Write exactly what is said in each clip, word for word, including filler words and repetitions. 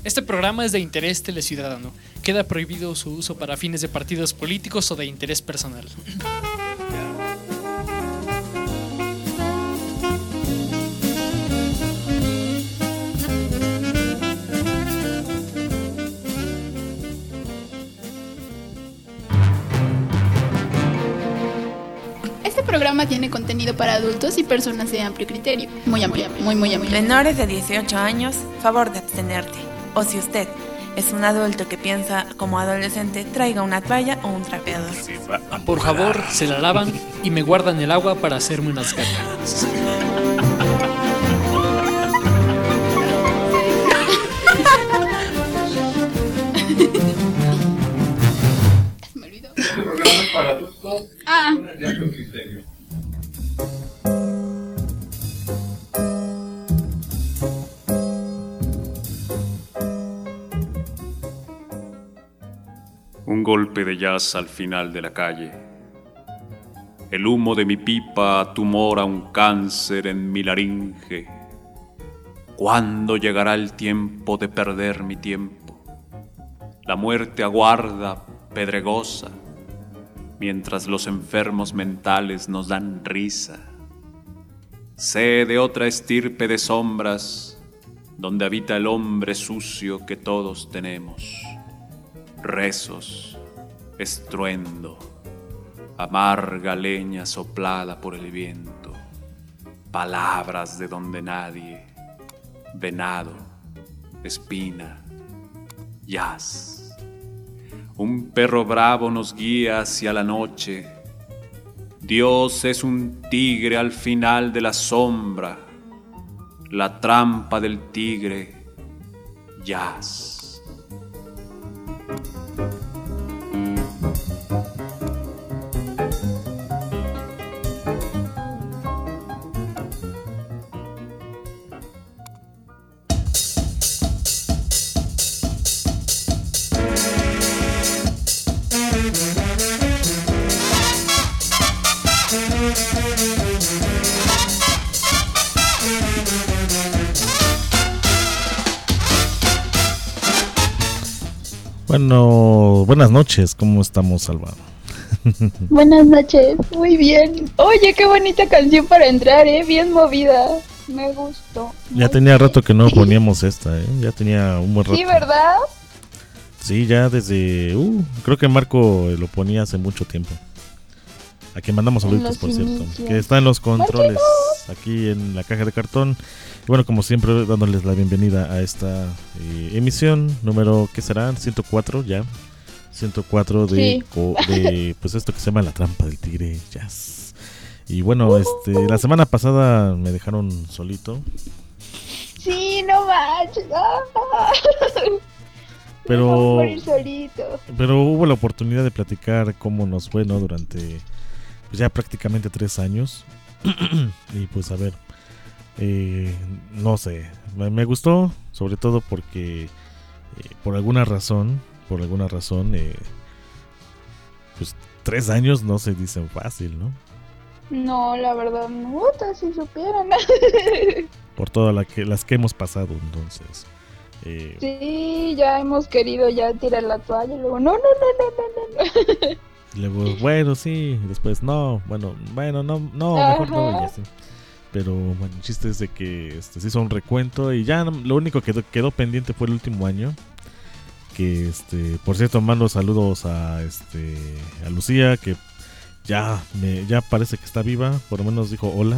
Este programa es de interés teleciudadano. Queda prohibido su uso para fines de partidos políticos o de interés personal. Este programa tiene contenido para adultos y personas de amplio criterio. Muy amplio, muy, muy amplio. Menores de dieciocho años, favor de abstenerte. O si usted es un adulto que piensa como adolescente, traiga una toalla o un trapeador. Por favor, se la lavan y me guardan el agua para hacerme unas gargaras. Me olvidó. Este programa es para adultos. Ah. De amplio criterio. Un golpe de jazz al final de la calle. El humo de mi pipa tumora un cáncer en mi laringe. ¿Cuándo llegará el tiempo de perder mi tiempo? La muerte aguarda, pedregosa, mientras los enfermos mentales nos dan risa. Sé de otra estirpe de sombras, donde habita el hombre sucio que todos tenemos. Rezos, estruendo, amarga leña soplada por el viento, palabras de donde nadie, venado, espina, jazz. Un perro bravo nos guía hacia la noche. Dios es un tigre al final de la sombra, la trampa del tigre, jazz. Bueno, buenas noches, ¿cómo estamos, Alba? Buenas noches, muy bien. Oye, qué bonita canción para entrar, eh, bien movida. Me gustó. Ya tenía rato que no poníamos esta, eh. Ya tenía un buen rato. Sí, ¿verdad? Sí, ya desde, uh, creo que Marco lo ponía hace mucho tiempo. A quien mandamos saluditos, por cierto, inicios. que está en los controles, aquí en la caja de cartón. Y bueno, como siempre, dándoles la bienvenida a esta eh, emisión número, ¿qué será? ciento cuatro ya. ciento cuatro de, Sí. co- de pues esto que se llama La Trampa del Tigre Jazz. Y bueno, este la semana pasada me dejaron solito, Sí, no manches. Ah. pero Me voy a morir solito. pero hubo la oportunidad de platicar cómo nos fue, ¿no? Durante pues, ya prácticamente tres años. Y pues a ver, eh, no sé, me, me gustó, sobre todo porque eh, por alguna razón, por alguna razón, eh, pues tres años no se dicen fácil, ¿no? No, la verdad, no, si supieran. Por todas la que, las que hemos pasado, entonces. Eh, Sí, ya hemos querido ya tirar la toalla y luego, no, no, no, no, no, no. Luego, bueno, sí, después, no, bueno, bueno, no, no, mejor no, y Ajá. así. Pero bueno, el chiste es de que este, se hizo un recuento y ya no- lo único que quedó, quedó pendiente fue el último año. Que este, por cierto, mando saludos a este a Lucía, que ya me, ya parece que está viva, por lo menos dijo hola.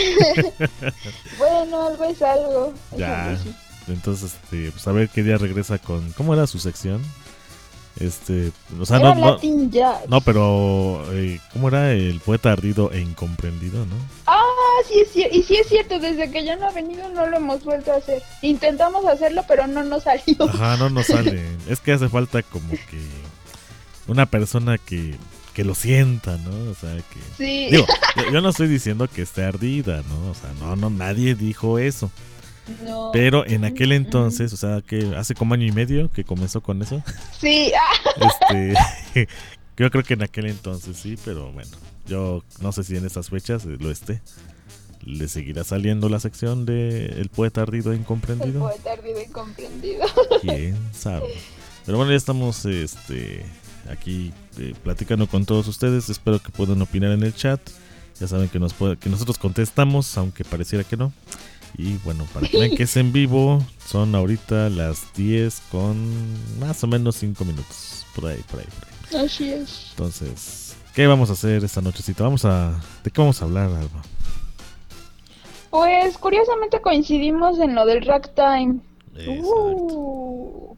Bueno, algo es algo. Ya. Eso sí. Entonces, este, pues a ver qué día regresa con, ¿cómo era su sección? Este, o sea, Era no, no, Latin Jazz. no, pero eh, ¿cómo era el poeta ardido e incomprendido, no? Ah, sí es cierto. Y sí es cierto, desde que ya no ha venido no lo hemos vuelto a hacer. Intentamos hacerlo, pero no nos salió. Ajá, no nos sale. Es que hace falta como que una persona que, que lo sienta, ¿no? O sea, que... Sí. Digo, yo, yo no estoy diciendo que esté ardida, ¿no? O sea, no, no, nadie dijo eso. No. Pero en aquel entonces, o sea, que hace como año y medio que comenzó con eso. Sí. Ah, Este, yo creo que en aquel entonces sí, pero bueno, yo no sé si en estas fechas eh, lo esté. ¿Le seguirá saliendo la sección de El poeta ardido e El incomprendido? poeta ardido e incomprendido. ¿Quién sabe? Pero bueno, ya estamos este, aquí eh, platicando con todos ustedes. Espero que puedan opinar en el chat. Ya saben que, nos puede, que nosotros contestamos, aunque pareciera que no. Y bueno, para que vean que es en vivo, son ahorita las diez con más o menos cinco minutos. Por ahí, por ahí, por ahí. Así es. Entonces, ¿qué vamos a hacer esta nochecita? Vamos a... ¿De qué vamos a hablar, Alba? Pues curiosamente coincidimos en lo del ragtime. Exacto. Uh.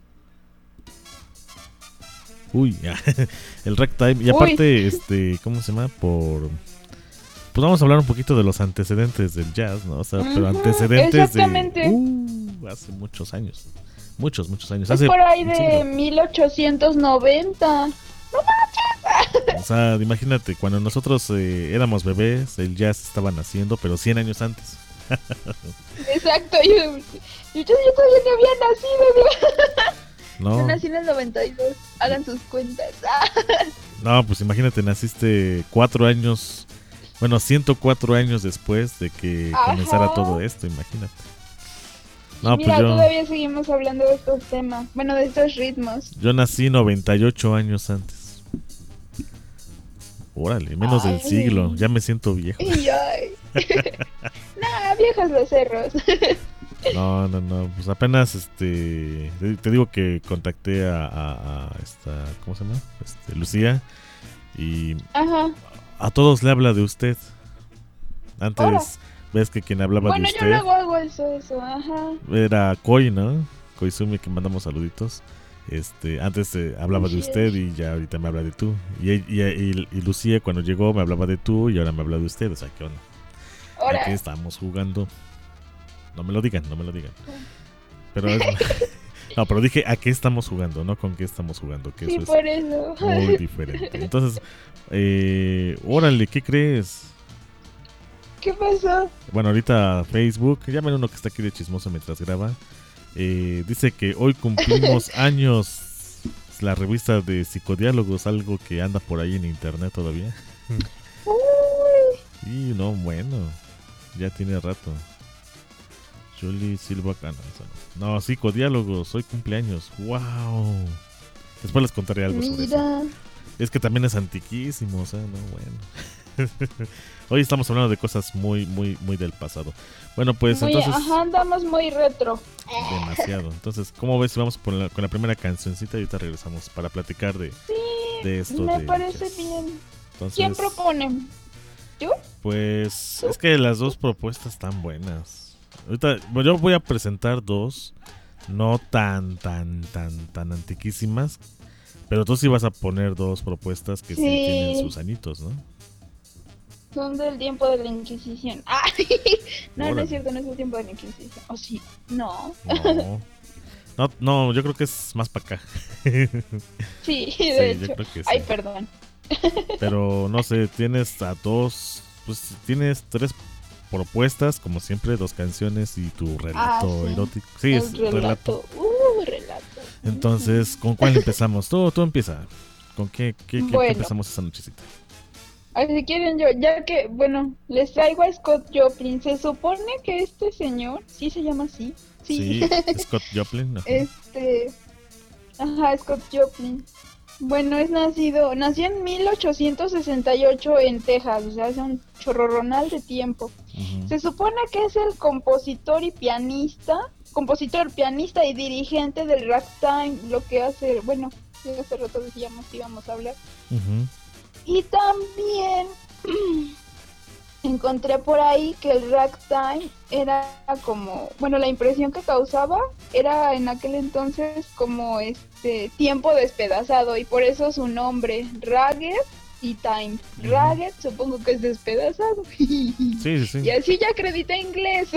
Uy, el ragtime. Y aparte, este, ¿cómo se llama? Por... Pues vamos a hablar un poquito de los antecedentes del jazz, ¿no? O sea, pero Ujú, antecedentes exactamente. de... Uh, hace muchos años. Muchos, muchos años. Es Hace por ahí un de siglo. mil ochocientos noventa. O sea, imagínate, cuando nosotros eh, éramos bebés, el jazz estaba naciendo, pero cien años antes. Exacto, yo, yo, yo todavía no había nacido. No, Yo nací en el noventa y dos. Hagan sus cuentas. no, pues imagínate, naciste cuatro años, bueno, ciento cuatro años después de que Ajá. comenzara todo esto, imagínate. Y No, mira, pues yo, todavía seguimos hablando de estos temas. Bueno, de estos ritmos. yo nací noventa y ocho años antes. Órale, menos del Ay. siglo, ya me siento viejo. Y ay. Nah, viejos los cerros. No, no, no, pues apenas, este, te, te digo que contacté a, a, a esta, ¿cómo se llama? Este, Lucía, y Ajá. a todos le habla de usted. Antes, Ahora. ves que quien hablaba Bueno, de yo usted luego hago eso, eso, ajá. era Koi, ¿no? Koizumi, que mandamos saluditos. Este, antes eh, hablaba de Así usted es. y ya ahorita me habla de tú. Y, y, y, y Lucía cuando llegó me hablaba de tú y ahora me habla de usted. O sea, ¿qué onda? Ahora. Aquí estamos jugando. No me lo digan, no me lo digan. Pero es... No, pero dije a qué estamos jugando, no con qué estamos jugando. Que Sí, eso por eso. es muy diferente. Entonces, eh, órale, ¿qué crees? ¿Qué pasó? Bueno, ahorita Facebook, ya ven uno que está aquí de chismoso mientras graba. Eh, dice que hoy cumplimos años la revista de Psicodiálogos, algo que anda por ahí en internet todavía. Uy. Y no, bueno, ya tiene rato. Julie Silva Cano. No, Psicodiálogos, hoy cumpleaños. ¡Wow! Después les contaré algo sobre eso. Mira. Es que también es antiquísimo, o sea, no, bueno. Hoy estamos hablando de cosas muy, muy, muy del pasado. Bueno, pues Muy- entonces... Ajá, andamos muy retro. Demasiado. Entonces, ¿cómo ves si vamos con la, con la primera cancioncita y ahorita regresamos para platicar de, de esto? Me de parece jazz? bien. Entonces, ¿Quién propone? ¿Tú? pues es que las dos propuestas están buenas. Ahorita, bueno, yo voy a presentar dos, no tan, tan, tan, tan antiquísimas, pero tú sí vas a poner dos propuestas que sí, Sí. tienen sus añitos, ¿no? Son del tiempo de la Inquisición. Ah, no, no Órale. es cierto, no es el tiempo de la Inquisición. ¿O sí? No. No. No, no, yo creo que es más para acá. Sí, Sí, de yo hecho. creo que sí. Ay, perdón. Pero no sé, tienes a dos, pues tienes tres propuestas, como siempre, dos canciones y tu relato Ah, sí. erótico. Sí, El es relato. Uh, relato. Entonces, ¿con cuál empezamos? Tú, tú empieza. ¿Con qué, qué, qué- qué Bueno. empezamos esa nochecita? Ay, si quieren yo, ya que, bueno, les traigo a Scott Joplin. Se supone que este señor, sí se llama así. Sí. Sí, Scott Joplin. Ajá. Este, ajá, Scott Joplin. Bueno, es nacido, nació en mil ochocientos sesenta y ocho en Texas, o sea, hace un chorroronal de tiempo. Ujú. Se supone que es el compositor y pianista, compositor, pianista y dirigente del ragtime, lo que hace, bueno, hace rato decíamos que íbamos a hablar. Ujú. Y también encontré por ahí que el ragtime era como, bueno, la impresión que causaba era en aquel entonces como este tiempo despedazado y por eso su nombre, ragged y time. Ujú. Ragged supongo que es despedazado. Sí, sí, sí. Y así ya acredité inglés.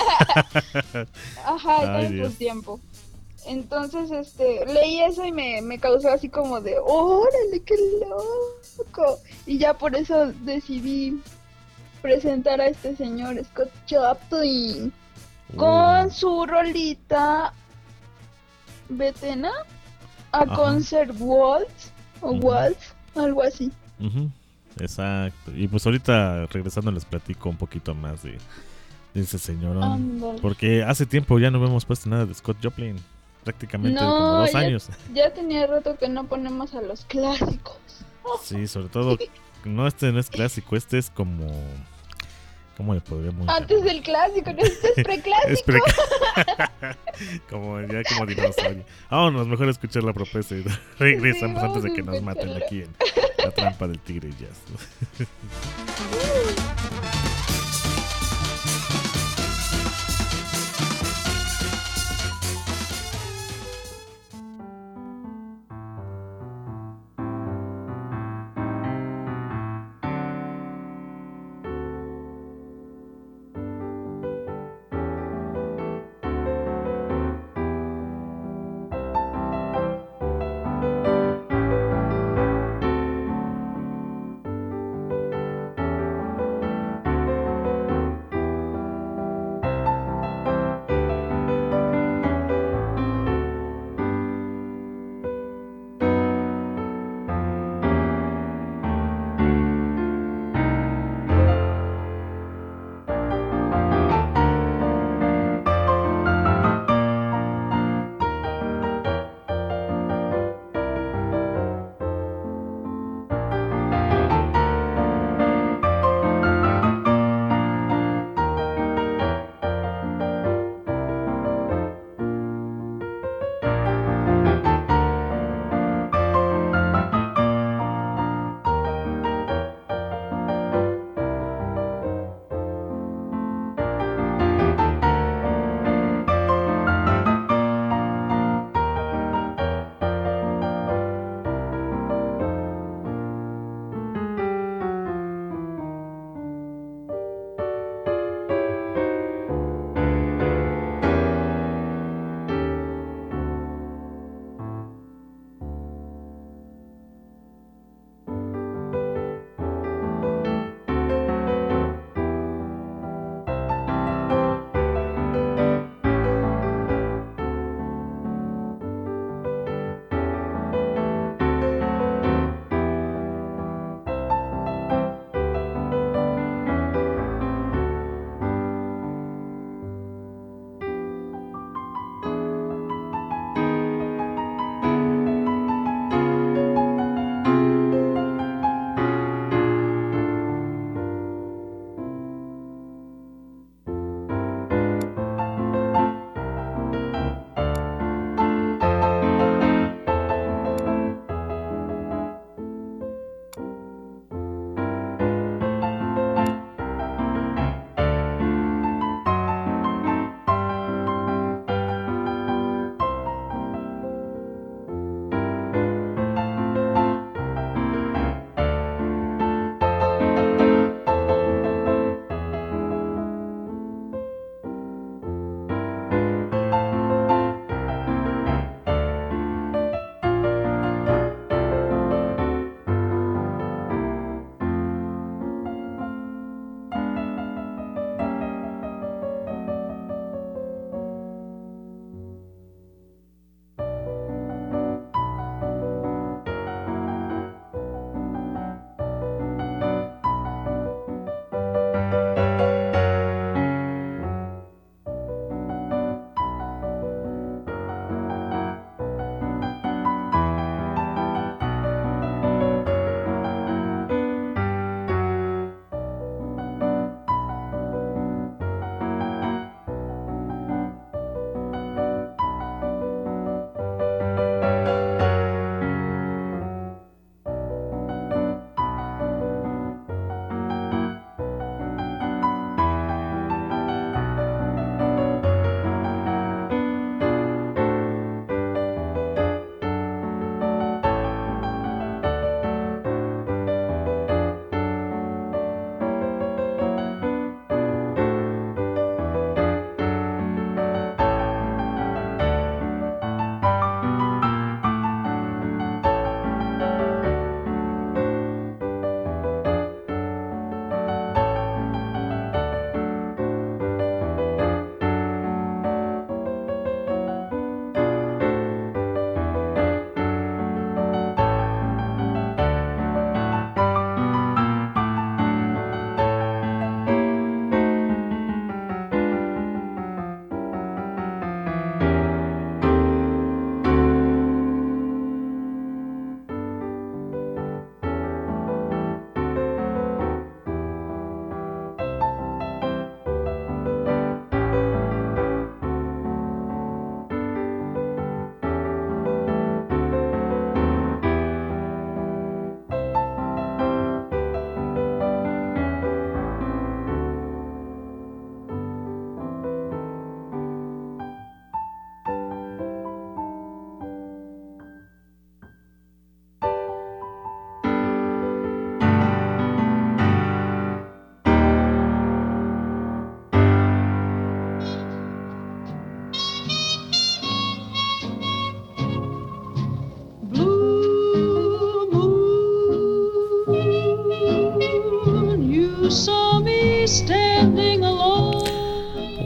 Ajá, Ay, todo en Dios. su tiempo. Entonces, este, leí eso y me, me causó así como de, órale, qué loco. Y ya por eso decidí presentar a este señor Scott Joplin con Uh, su rolita Betena, a Ajá. concert waltz o Ujú. waltz, algo así. ujú. Exacto. Y pues ahorita regresando les platico un poquito más de, de ese señor. Ándale. Porque hace tiempo ya no hemos puesto nada de Scott Joplin. Prácticamente como No, dos ya, años. ya tenía rato que no ponemos a los clásicos. Sí, sobre todo, no, este no es clásico, este es como... ¿Cómo le podríamos Antes llamar? del clásico, no, este es preclásico. Es pre- como ya como dinosaurio. Vámonos, mejor escuchar la propuesta y regresamos Sí, antes de vamos que a nos maten escucharla. aquí en la trampa del tigre y jazz.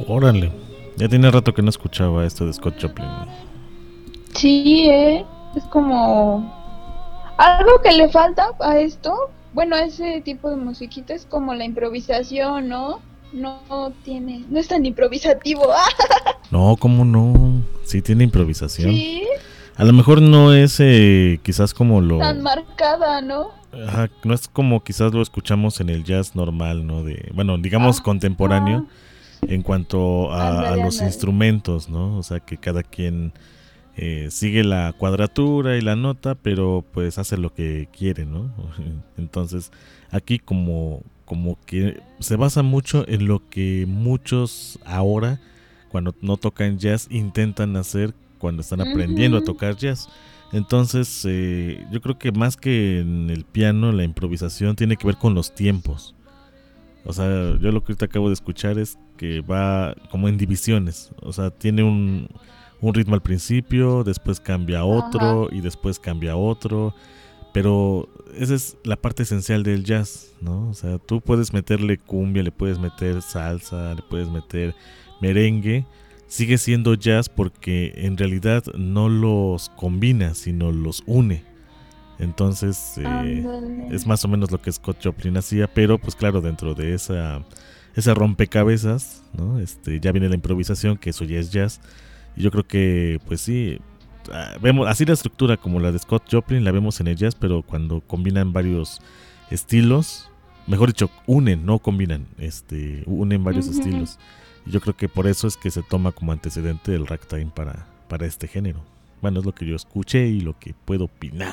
Órale. Ya tenía rato que no escuchaba esto de Scott Joplin. Sí, eh, es como algo que le falta a esto. Bueno, a ese tipo de musiquita es como la improvisación, ¿no? No tiene, no es tan improvisativo. No, ¿cómo no? Sí tiene improvisación. Sí, A lo mejor no es eh, quizás como lo... tan marcada, ¿no? Ajá, no es como quizás lo escuchamos en el jazz normal, ¿no? De, bueno, digamos Ah, contemporáneo en cuanto a, a Ándale, los ándale. instrumentos, ¿no? O sea, que cada quien eh, sigue la cuadratura y la nota, pero pues hace lo que quiere, ¿no? Entonces, aquí como, como que se basa mucho en lo que muchos ahora, cuando no tocan jazz, intentan hacer cuando están aprendiendo a Ujú. tocar jazz. Entonces, eh, yo creo que más que en el piano, la improvisación tiene que ver con los tiempos. O sea, yo lo que ahorita acabo de escuchar es que va como en divisiones. O sea, tiene un, un ritmo al principio, después cambia a otro y después cambia a otro. Pero esa es la parte esencial del jazz, ¿no? O sea, tú puedes meterle cumbia, le puedes meter salsa, le puedes meter merengue. Sigue siendo jazz porque en realidad no los combina, sino los une. Entonces, eh, Ándale. es más o menos lo que Scott Joplin hacía, pero pues claro, dentro de esa, esa rompecabezas, ¿no? Este, ya viene la improvisación, que eso ya es jazz. Y yo creo que, pues sí, ah, vemos así la estructura como la de Scott Joplin, la vemos en el jazz, pero cuando combinan varios estilos, mejor dicho, unen, no combinan, este, unen varios Ujú. estilos. Y yo creo que por eso es que se toma como antecedente el ragtime para, para este género. Bueno, es lo que yo escuché y lo que puedo opinar.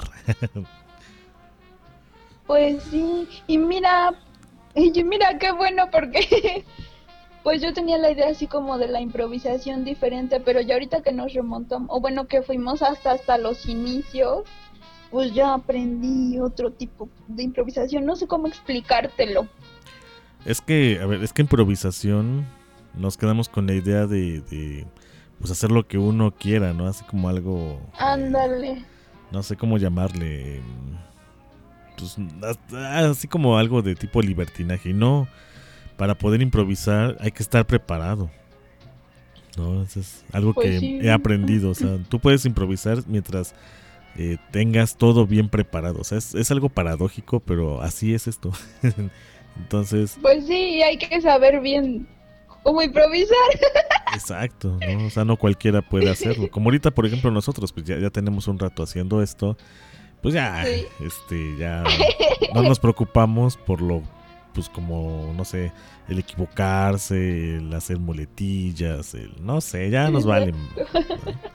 Pues sí, y mira, y mira qué bueno porque pues yo tenía la idea así como de la improvisación diferente, pero ya ahorita que nos remontamos, o bueno, que fuimos hasta hasta los inicios, pues ya aprendí otro tipo de improvisación, no sé cómo explicártelo. Es que, a ver, es que improvisación nos quedamos con la idea de, de pues hacer lo que uno quiera, ¿no? Así como algo, eh, Ándale. no sé cómo llamarle, pues así como algo de tipo libertinaje. Y no, para poder improvisar hay que estar preparado, ¿no? Eso es algo Pues que sí. he aprendido. O sea, tú puedes improvisar mientras eh, tengas todo bien preparado. O sea, es, es algo paradójico, pero así es esto. Entonces, Pues sí, hay que saber bien cómo improvisar. exacto, ¿no? O sea, no cualquiera puede hacerlo. Como ahorita, por ejemplo, nosotros, pues ya, ya tenemos un rato haciendo esto. Pues ya, Sí. este, ya no nos preocupamos por lo, pues como, no sé, el equivocarse, el hacer muletillas, el, no sé, ya nos valen. ¿no?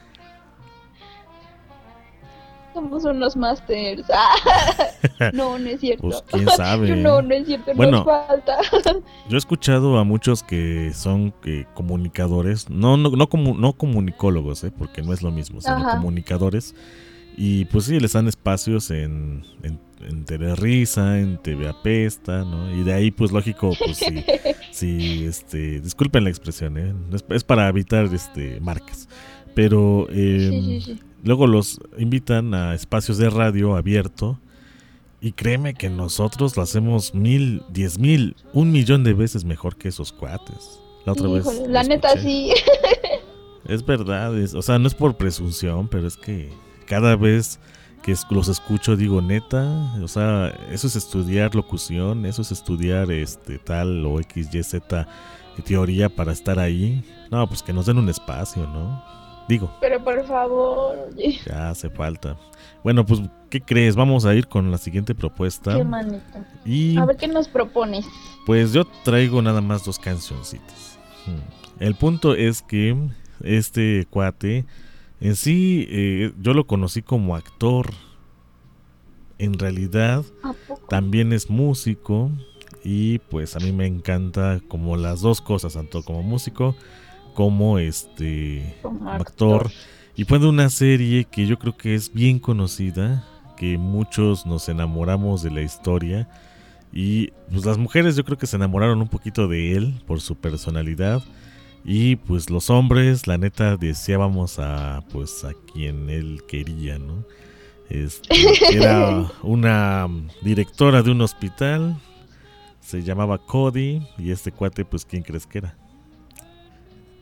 Somos unos masters. Ah, no, no es cierto. Pues quién sabe. No, no es cierto, Bueno. nos falta. Yo he escuchado a muchos que son eh, comunicadores, no no no, comu- no comunicólogos, eh, porque no es lo mismo, sino Ajá. comunicadores. Y pues sí, les dan espacios en, en, en Telerisa, en T V Apesta, ¿no? Y de ahí, pues lógico, pues sí, sí, este, disculpen la expresión, ¿eh? Es, es para evitar este marcas. Pero eh, Sí, sí, sí. luego los invitan a espacios de radio abierto. Y créeme que nosotros lo hacemos mil, diez mil, un millón de veces mejor que esos cuates. La otra vez. Híjole, lo la neta escuché. sí. Es verdad, es, o sea, no es por presunción, pero es que cada vez que es- los escucho digo, neta, o sea, eso es estudiar locución, eso es estudiar este tal o X, Y, Z teoría para estar ahí. No, pues que nos den un espacio, ¿no? Digo, Pero por favor, oye, ya hace falta. Bueno, pues, ¿qué crees? Vamos a ir con la siguiente propuesta. qué manito. Y A ver qué nos propones. pues yo traigo nada más dos cancioncitas. Hmm. El punto es que este cuate, en sí, eh, yo lo conocí como actor. En realidad, ¿A poco? también es músico. Y pues a mí me encanta como las dos cosas, tanto como músico como este Como actor. Y fue de una serie que yo creo que es bien conocida, que muchos nos enamoramos de la historia. Y pues las mujeres yo creo que se enamoraron un poquito de él por su personalidad. Y pues los hombres, la neta, deseábamos a pues a quien él quería, ¿no? Este, era una directora de un hospital, se llamaba Cody. Y este cuate, pues, ¿quién crees que era?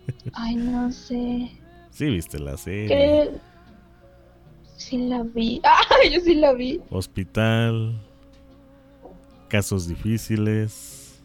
Ay, no sé. Sí, viste la serie. Creo... Sí la vi. ¡Ah! Yo sí la vi. Hospital. Casos difíciles.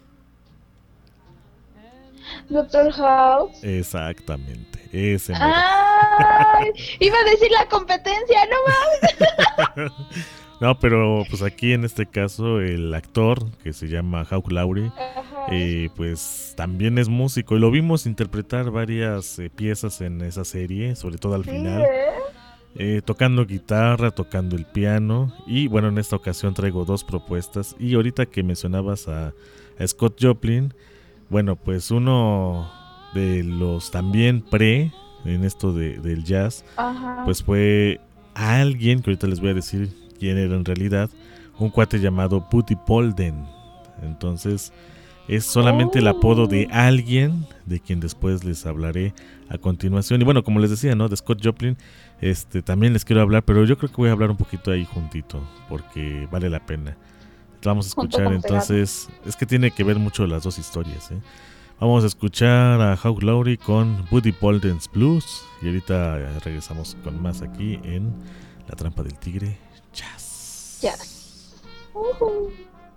Doctor House. Exactamente. Ese mero. ¡Ay! Iba a decir la competencia, no mames. No, pero pues aquí en este caso el actor que se llama Hugh Laurie, eh, pues también es músico y lo vimos interpretar varias eh, piezas en esa serie, sobre todo al Sí, final, ¿eh? eh, tocando guitarra, tocando el piano. Y bueno, en esta ocasión traigo dos propuestas. Y ahorita que mencionabas a, a Scott Joplin, bueno, pues uno de los también pre en esto de, del jazz, Ajá. pues fue alguien que ahorita les voy a decir quién era en realidad, un cuate llamado Buddy Bolden. Entonces es solamente el apodo de alguien de quien después les hablaré a continuación. Y bueno, como les decía, ¿no? De Scott Joplin, este también les quiero hablar, pero yo creo que voy a hablar un poquito ahí juntito, porque vale la pena. Vamos a escuchar entonces, es que tiene que ver mucho las dos historias, ¿eh? Vamos a escuchar a Hugh Laurie con Buddy Bolden's Blues y ahorita regresamos con más aquí en La Trampa del Tigre Jazz. Jazz. Uh-huh.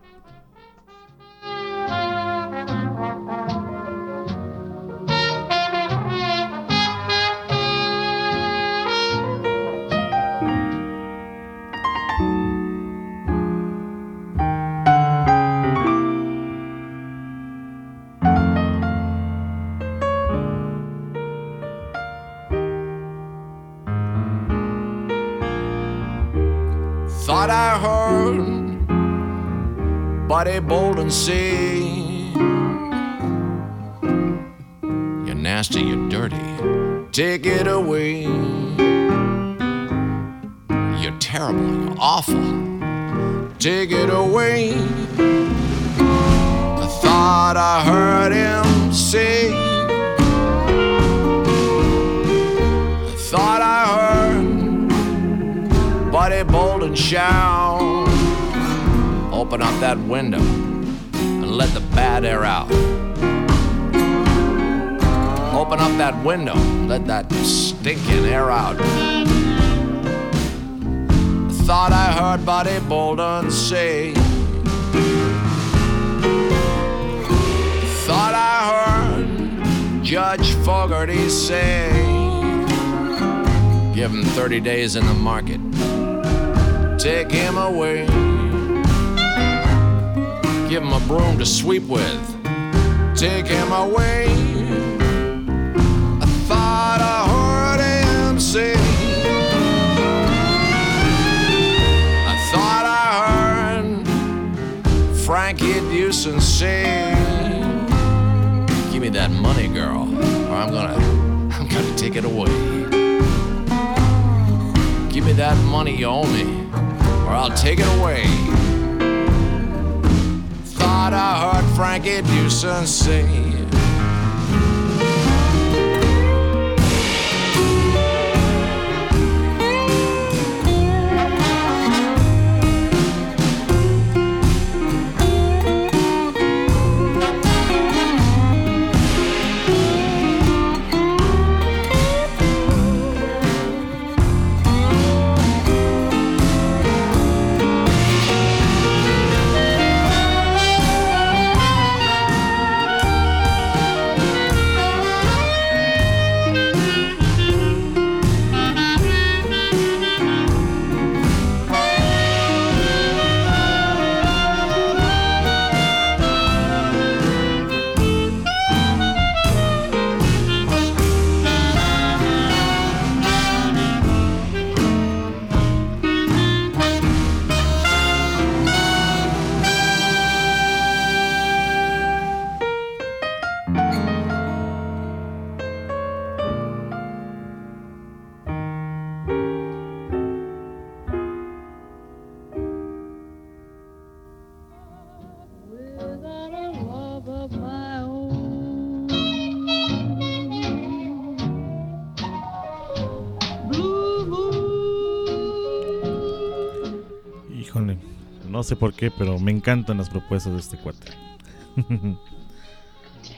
Thought I heard Buddy Bolden say, "You're nasty, you're dirty, take it away. You're terrible, you're awful, take it away." I thought I heard him say, I thought I heard Buddy Bolden shout, "Open up that window and let the bad air out. Open up that window, let that stinking air out." I thought I heard Buddy Bolden say, thought I heard Judge Fogarty say, "Give him thirty days in the market, take him away. Give him a broom to sweep with, take him away." I thought I heard him say, I thought I heard Frankie Dewson say, "Give me that money, girl, or I'm gonna, I'm gonna take it away. Give me that money you owe me, or I'll take it away." Thought I heard Frankie Dewson say, Híjole, no sé por qué, pero me encantan las propuestas de este cuate. Canta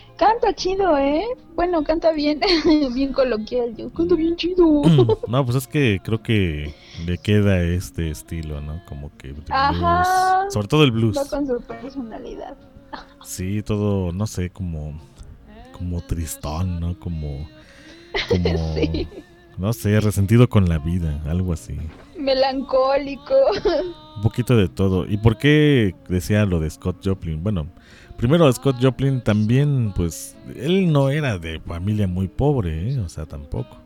canta chido, ¿eh? Bueno, canta bien, bien coloquial, yo canta bien chido. No, pues es que creo que le queda este estilo, ¿no? Como que blues, Ajá. sobre todo el blues. Va con su personalidad. Sí, todo, no sé, como como tristón, ¿no? Como como Sí. no sé, resentido con la vida, algo así. Melancólico. Un poquito de todo. ¿Y por qué decía lo de Scott Joplin? Bueno, primero Scott Joplin también, pues, él no era de familia muy pobre, ¿eh? O sea, tampoco.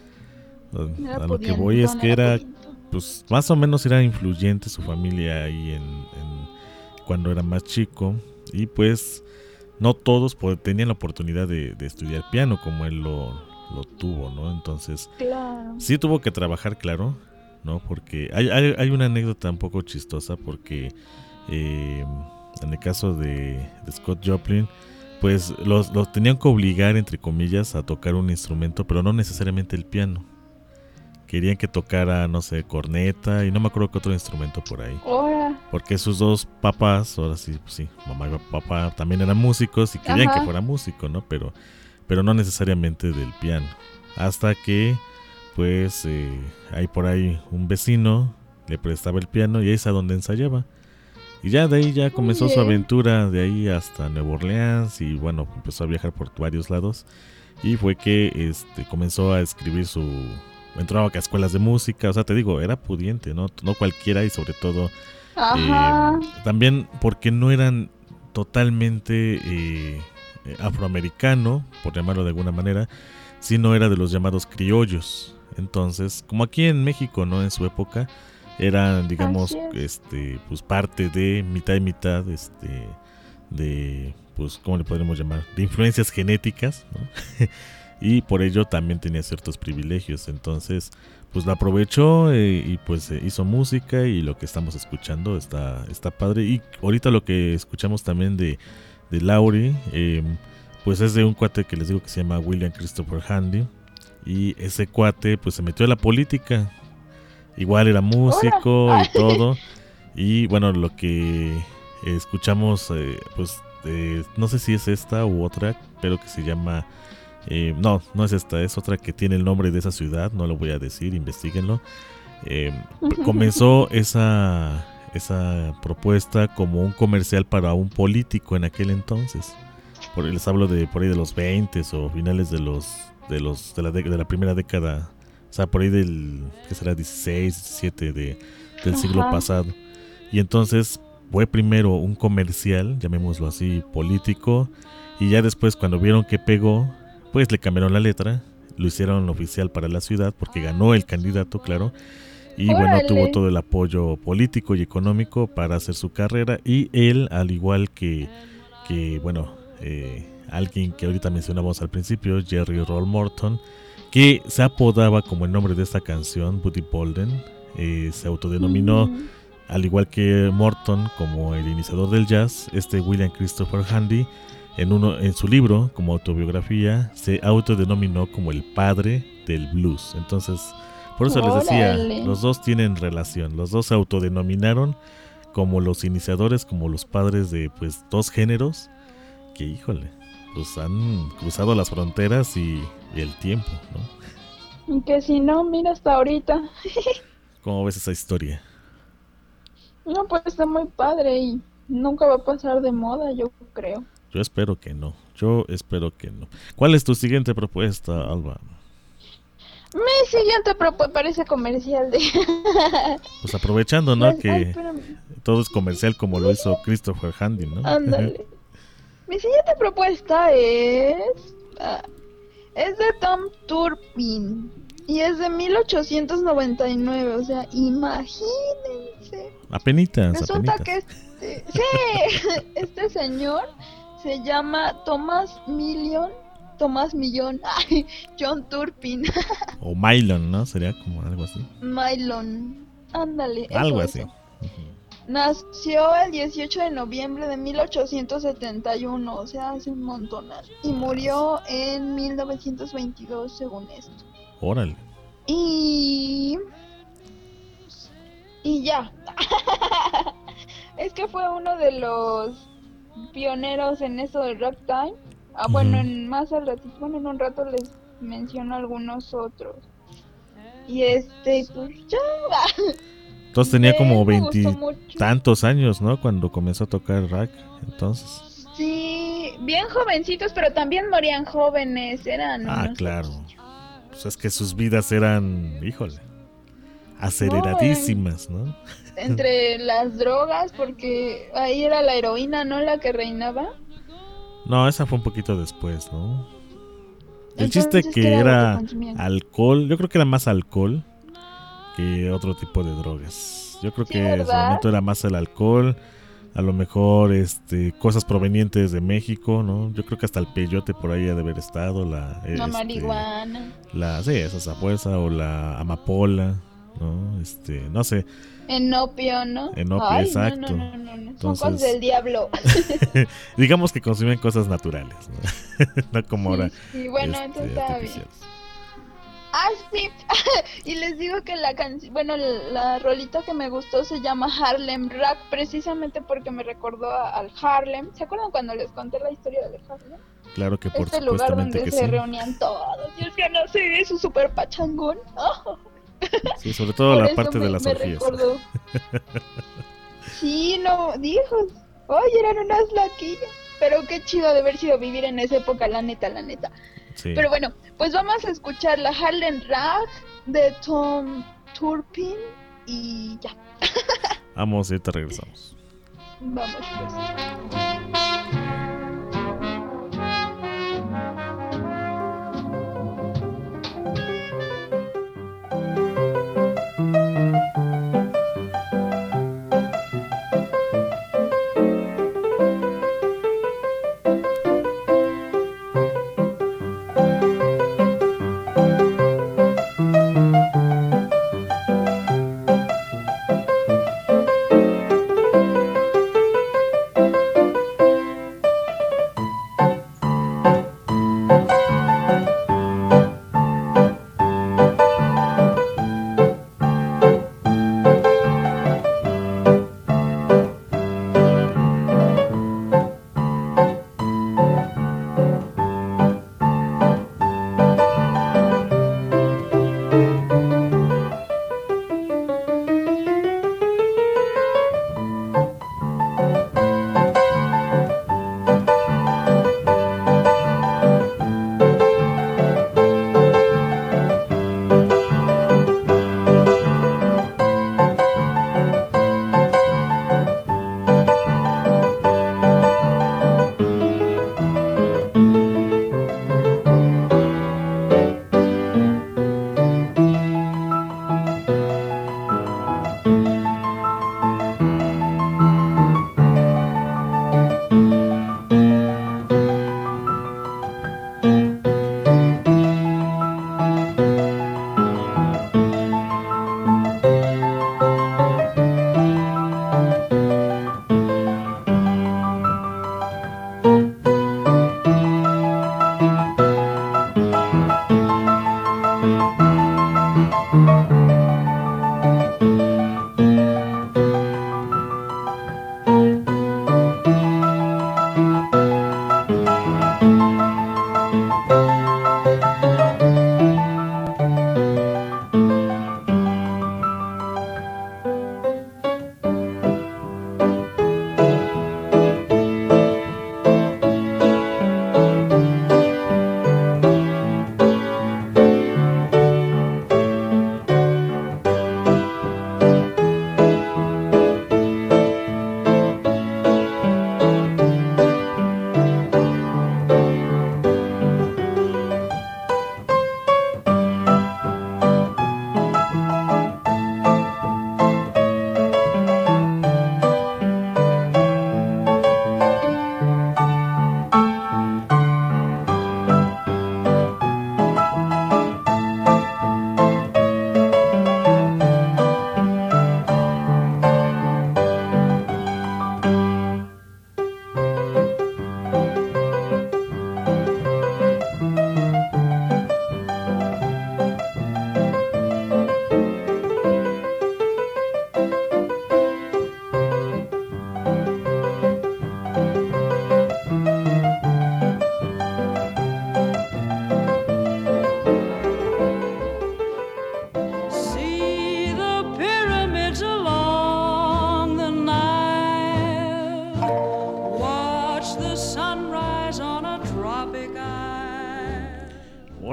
A, a lo que voy es que era, pues, más o menos era influyente su familia ahí en, en cuando era más chico. Y pues, no todos pues, tenían la oportunidad de, de estudiar piano como él lo, lo tuvo, ¿no? Entonces, Claro. sí tuvo que trabajar, claro, ¿no? Porque hay, hay, hay una anécdota un poco chistosa porque eh, en el caso de, de Scott Joplin, pues los, los tenían que obligar, entre comillas, a tocar un instrumento, pero no necesariamente el piano. Querían que tocara, no sé, corneta y no me acuerdo qué otro instrumento por ahí. Ahora. Porque sus dos papás, ahora sí, pues sí, mamá y papá también eran músicos y querían Ajá. que fuera músico, ¿no? Pero, pero no necesariamente del piano. Hasta que pues eh, hay por ahí un vecino, le prestaba el piano y ahí es a donde ensayaba. Y ya de ahí ya comenzó su aventura, de ahí hasta Nueva Orleans y bueno, empezó a viajar por varios lados. Y fue que este comenzó a escribir su... entraba a escuelas de música, o sea, te digo, era pudiente, ¿no? No cualquiera y sobre todo... Ajá. Eh, también porque no eran totalmente eh, afroamericano, por llamarlo de alguna manera, sino era de los llamados criollos. Entonces, como aquí en México, ¿no? En su época, eran, digamos, este, pues parte de mitad y mitad, este, de, pues, ¿cómo le podríamos llamar? De influencias genéticas, ¿no? Y por ello también tenía ciertos privilegios. Entonces, pues la aprovechó eh, y pues eh, hizo música y lo que estamos escuchando está, está padre. Y ahorita lo que escuchamos también de, de Laurie, eh, pues es de un cuate que les digo que se llama William Christopher Handy. Y ese cuate pues se metió a la política. Igual era músico y todo. Y bueno, lo que escuchamos, eh, pues eh, no sé si es esta u otra, pero que se llama... Eh, no, no es esta, es otra que tiene el nombre de esa ciudad, no lo voy a decir, investíguenlo. Eh, comenzó esa, esa propuesta como un comercial para un político en aquel entonces. Por, les hablo de por ahí de los veinte o finales de los de los de la, de, de la primera década, o sea, por ahí del que será dieciséis, diecisiete de, del siglo Ajá. pasado. Y entonces fue primero un comercial, llamémoslo así, político, y ya después cuando vieron que pegó, pues le cambiaron la letra, lo hicieron oficial para la ciudad porque ganó el candidato, claro, y ¡Órale! Bueno, tuvo todo el apoyo político y económico para hacer su carrera. Y él, al igual que, que bueno, eh, alguien que ahorita mencionamos al principio, Jerry Roll Morton, que se apodaba como el nombre de esta canción, Buddy Bolden, eh, se autodenominó, mm. al igual que Morton, como el iniciador del jazz. Este William Christopher Handy, En, uno, en su libro, como autobiografía, se autodenominó como el padre del blues. Entonces, por eso ¡Órale! Les decía, los dos tienen relación. Los dos se autodenominaron como los iniciadores, como los padres de pues dos géneros que, híjole, pues han cruzado las fronteras y, y el tiempo, ¿no? Y que si no, mira hasta ahorita. ¿Cómo ves esa historia? No, pues está muy padre y nunca va a pasar de moda, yo creo. Yo espero que no, yo espero que no. ¿Cuál es tu siguiente propuesta, Alba? Mi siguiente propuesta parece comercial de... Pues aprovechando, ¿no? Ay, que ay, todo es comercial como lo hizo Christopher Handy, ¿no? Ándale. Mi siguiente propuesta es... Uh, es de Tom Turpin. Y es de mil ochocientos noventa y nueve, o sea, imagínense. Apenitas, Resulta apenitas. que este... Sí, este señor... se llama Thomas Million, Tomás Millón, ay, John Turpin. O Mylon, ¿no? Sería como algo así. Mylon, ándale. Algo eso, así. Eso. Uh-huh. Nació el dieciocho de noviembre de mil ochocientos setenta y uno, o sea, hace un montonal. Y murió en mil novecientos veintidós, según esto. Órale. Y... Y ya. Es que fue uno de los pioneros en eso del ragtime Ah, bueno, Ujú. en más al ratito, bueno, en un rato les menciono algunos otros. Y este, pues ya. Entonces tenía De como él me gustó mucho. veintitantos años, ¿no? Cuando comenzó a tocar rock. Entonces. Sí, bien jovencitos, pero también morían jóvenes, eran Ah, unos. claro. Pues es que sus vidas eran, híjole, No, eran aceleradísimas, ¿no? entre las drogas, porque ahí era la heroína, ¿no? La que reinaba. No, esa fue un poquito después, ¿no? El chiste Entonces, ¿qué que era lo que era consumían? alcohol, yo creo que era más alcohol que otro tipo de drogas. Yo creo Sí, que en su ¿verdad? momento era más el alcohol, a lo mejor este cosas provenientes de México, ¿no? Yo creo que hasta el peyote por ahí ha de haber estado, la La este, marihuana. la sí, esa zapuesa o la amapola, ¿no? Este, no sé, En opio, ¿no? en opio, Ay, no, no, exacto. no, no, no. Son cosas Entonces, del diablo. digamos que consumen cosas naturales, ¿no? No como ahora Sí, sí, bueno, este, entonces está bien. artificiales. Ah, sí. Y les digo que la canción, bueno, la, la rolita que me gustó se llama Harlem Rock, precisamente porque me recordó a- al Harlem. ¿Se acuerdan cuando les conté la historia del Harlem? Claro que por Este lugar supuestamente donde que se sí. reunían todos. Y es que no sé, es un súper pachangón. Oh, Sí, sobre todo por la eso parte de me, las me orgías. recordó. Sí, no, dijo. Oye, eran unas loquillas. Pero qué chido de haber sido vivir en esa época, la neta, la neta. Sí. Pero bueno, pues vamos a escuchar la Harlem Rock de Tom Turpin y ya. Vamos, ahorita regresamos. Vamos pues.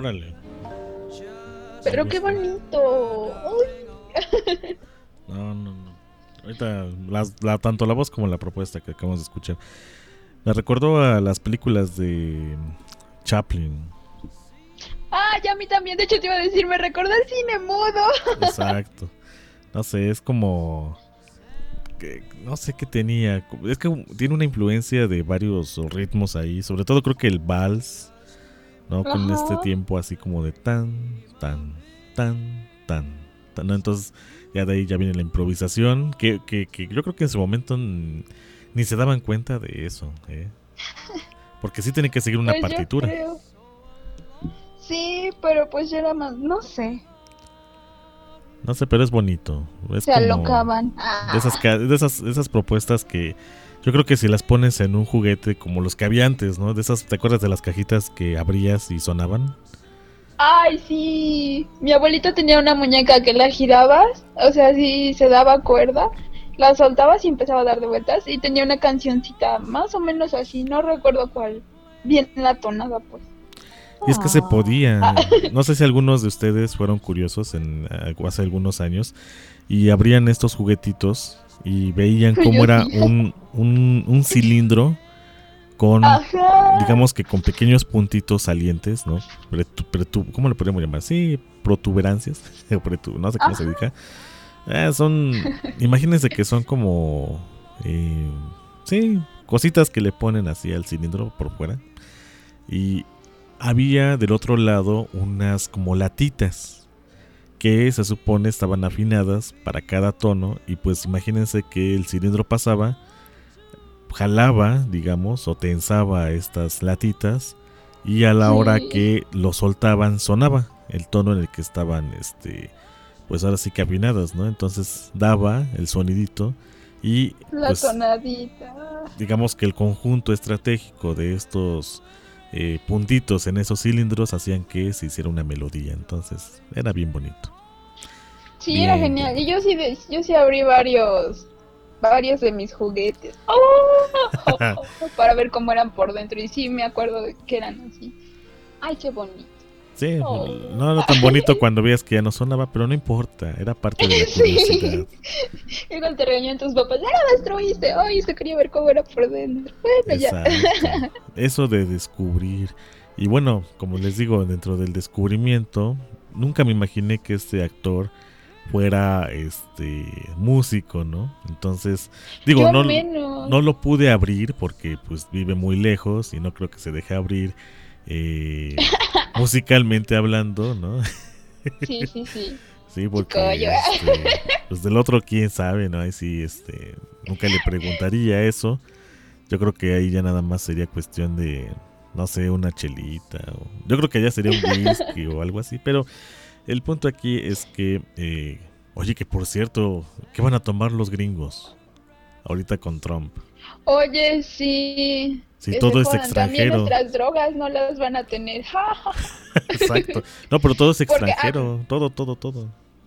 Órale. Pero qué bonito. Uy. No, no, no. Ahorita, las, la, tanto la voz como la propuesta que acabamos de escuchar me recordó a las películas de Chaplin. Ah, ya a mí también. De hecho, te iba a decir, me recordó el cine mudo. Exacto. No sé, es como... que, no sé qué tenía. Es que tiene una influencia de varios ritmos ahí. Sobre todo creo que el vals, ¿no? Con Ajá. este tiempo así como de tan, tan, tan, tan, tan, ¿no? Entonces ya de ahí ya viene la improvisación. Que, que, que yo creo que en su momento n- ni se daban cuenta de eso, ¿eh? Porque sí tienen que seguir una Pues yo partitura. creo. Sí, pero pues ya era más, no sé. No sé, pero es bonito. Es Se como alocaban. Ah. de esas, ca- de esas, de esas propuestas que yo creo que si las pones en un juguete como los que había antes, ¿no? De esas, ¿te acuerdas de las cajitas que abrías y sonaban? Ay, sí. Mi abuelito tenía una muñeca que la girabas, o sea, sí se daba cuerda, la soltabas y empezaba a dar de vueltas y tenía una cancioncita más o menos así, no recuerdo cuál. Bien la tonada, pues. Y es que se podía. No sé si algunos de ustedes fueron curiosos en eh, hace algunos años y abrían estos juguetitos y veían cómo Yo era sí. un, un, un cilindro con, Ajá. digamos que con pequeños puntitos salientes, ¿no? Pretu- pretu- ¿Cómo le podríamos llamar? Sí, protuberancias. Pretu- no sé cómo se diga. Eh, son, imagínense que son como, eh, sí, cositas que le ponen así al cilindro por fuera. Y había del otro lado unas como latitas que se supone estaban afinadas para cada tono y pues imagínense que el cilindro pasaba, jalaba, digamos, o tensaba estas latitas y a la Sí. hora que lo soltaban sonaba el tono en el que estaban, este, pues ahora sí que afinadas, ¿no? Entonces daba el sonidito y La pues tonadita. digamos que el conjunto estratégico de estos eh, puntitos en esos cilindros hacían que se hiciera una melodía, entonces era bien bonito. Sí, Bien, era genial. bien. Y yo sí, de- yo sí abrí varios, varios de mis juguetes. ¡Oh! Para ver cómo eran por dentro. Y sí, me acuerdo de que eran así. Ay, qué bonito. Sí, Oh. no era tan bonito cuando veías que ya no sonaba, pero no importa, era parte de la curiosidad. Y cuando te regañan tus papás, ya la destruiste. Ay, se quería ver cómo era por dentro. Bueno, ya. Exacto. Eso de descubrir. Y bueno, como les digo, dentro del descubrimiento, nunca me imaginé que este actor fuera este músico, ¿no? Entonces, digo, Yo no, menos. no lo pude abrir porque pues vive muy lejos y no creo que se deje abrir eh, musicalmente hablando, ¿no? Sí, sí, sí. Sí, porque Chicoyo. este, pues del otro quién sabe, ¿no? Ahí sí, este, nunca le preguntaría eso. Yo creo que ahí ya nada más sería cuestión de, no sé, una chelita. O, yo creo que ya sería un whisky o algo así. Pero el punto aquí es que, eh, oye, que por cierto, ¿qué van a tomar los gringos ahorita con Trump? Oye, sí. Si que todo se es jodan. También extranjero. nuestras drogas no las van a tener. Ja, ja. Exacto. No, pero todo es Porque, extranjero. Todo, todo, todo.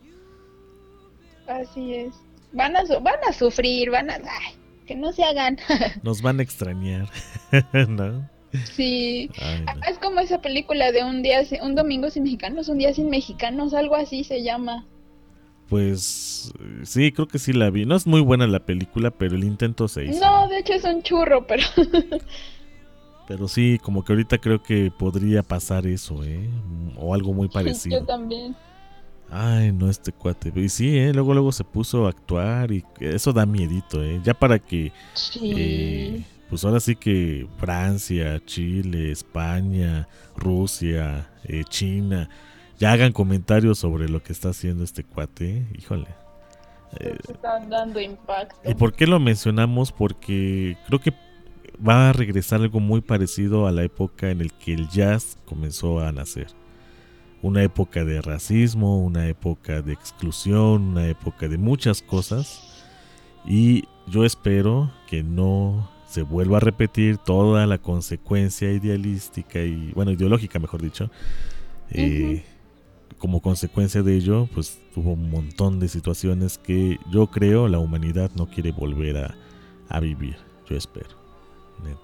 Así es. Van a, su- van a sufrir, van a... Ay, que no se hagan. Nos van a extrañar. ¿No? Sí. Ay, no. Es como esa película de un día, sin- un domingo sin mexicanos, un día sin mexicanos, algo así se llama. Pues sí, creo que sí la vi. No es muy buena la película, pero el intento se hizo. No, de hecho es un churro, pero... Pero sí, como que ahorita creo que podría pasar eso, ¿eh? O algo muy Yo parecido. también. Ay, no, este cuate. Y sí, ¿eh? Luego, luego se puso a actuar y eso da miedito, ¿eh? Ya para que, Sí. eh, pues ahora sí que Francia, Chile, España, Rusia, eh, China, ya hagan comentarios sobre lo que está haciendo este cuate, ¿eh? Híjole. Eh, Se están dando impacto. ¿Y por qué lo mencionamos? Porque creo que va a regresar algo muy parecido a la época en el que el jazz comenzó a nacer. Una época de racismo, una época de exclusión, una época de muchas cosas. Y yo espero que no se vuelva a repetir toda la consecuencia idealística y, bueno, ideológica, mejor dicho. Eh, como consecuencia de ello, pues hubo un montón de situaciones que yo creo la humanidad no quiere volver a, a vivir. Yo espero, neta.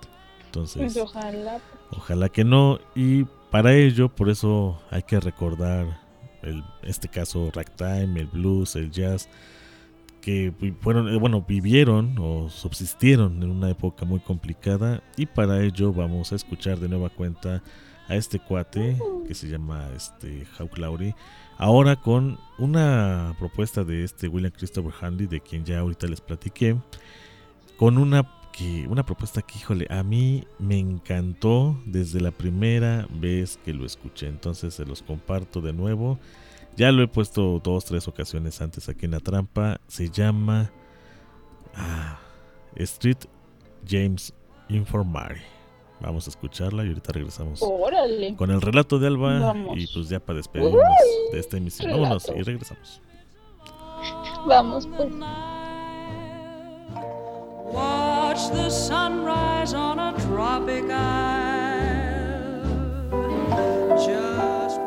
Entonces, Pues ojalá. ojalá que no. Y para ello, por eso hay que recordar el, este caso ragtime, el blues, el jazz, que fueron, bueno, vivieron o subsistieron en una época muy complicada. Y para ello vamos a escuchar de nueva cuenta a este cuate que se llama este Hawk Lowry, ahora con una propuesta de este William Christopher Hanley, de quien ya ahorita les platiqué, con una que una propuesta que, híjole, a mí me encantó desde la primera vez que lo escuché. Entonces se los comparto de nuevo. Ya lo he puesto dos, tres ocasiones antes aquí en La Trampa. Se llama ah, Street James Infirmary. Vamos a escucharla y ahorita regresamos. Órale. Con el relato de Alba. Vamos. Y pues ya para despedirnos Uy, de esta emisión. relato. Vámonos y regresamos. Vamos pues. Watch the sunrise on a tropic isle. Just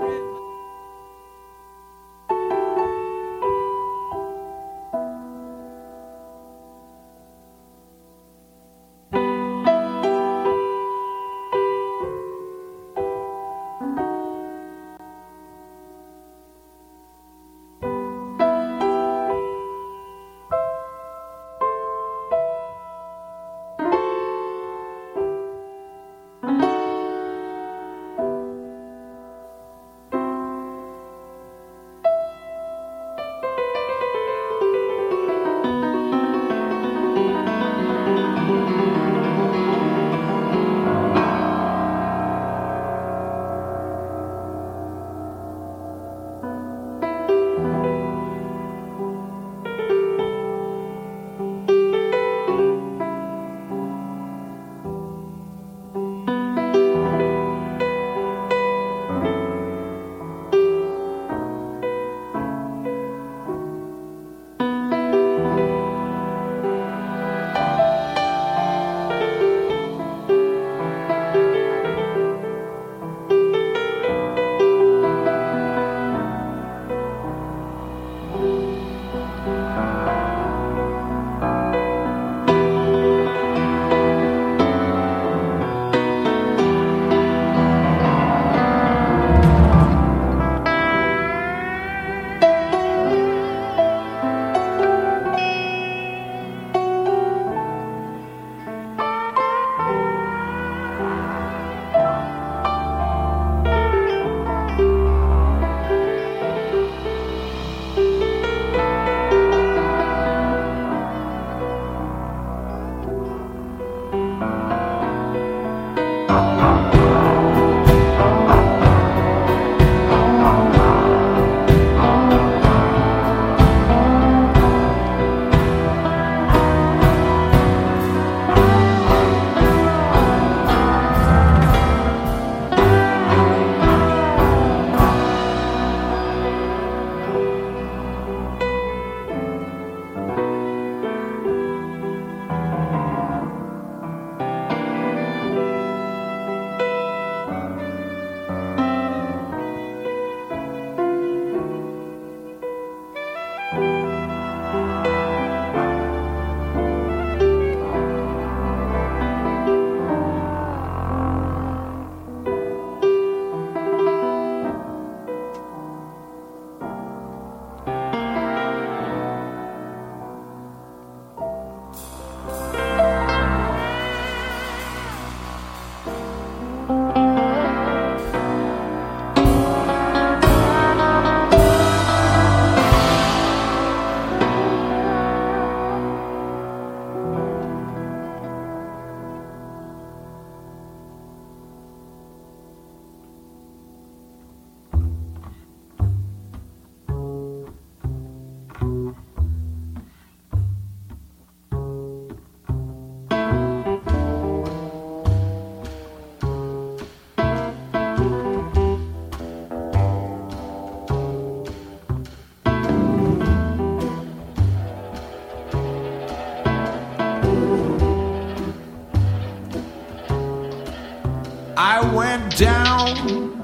I went down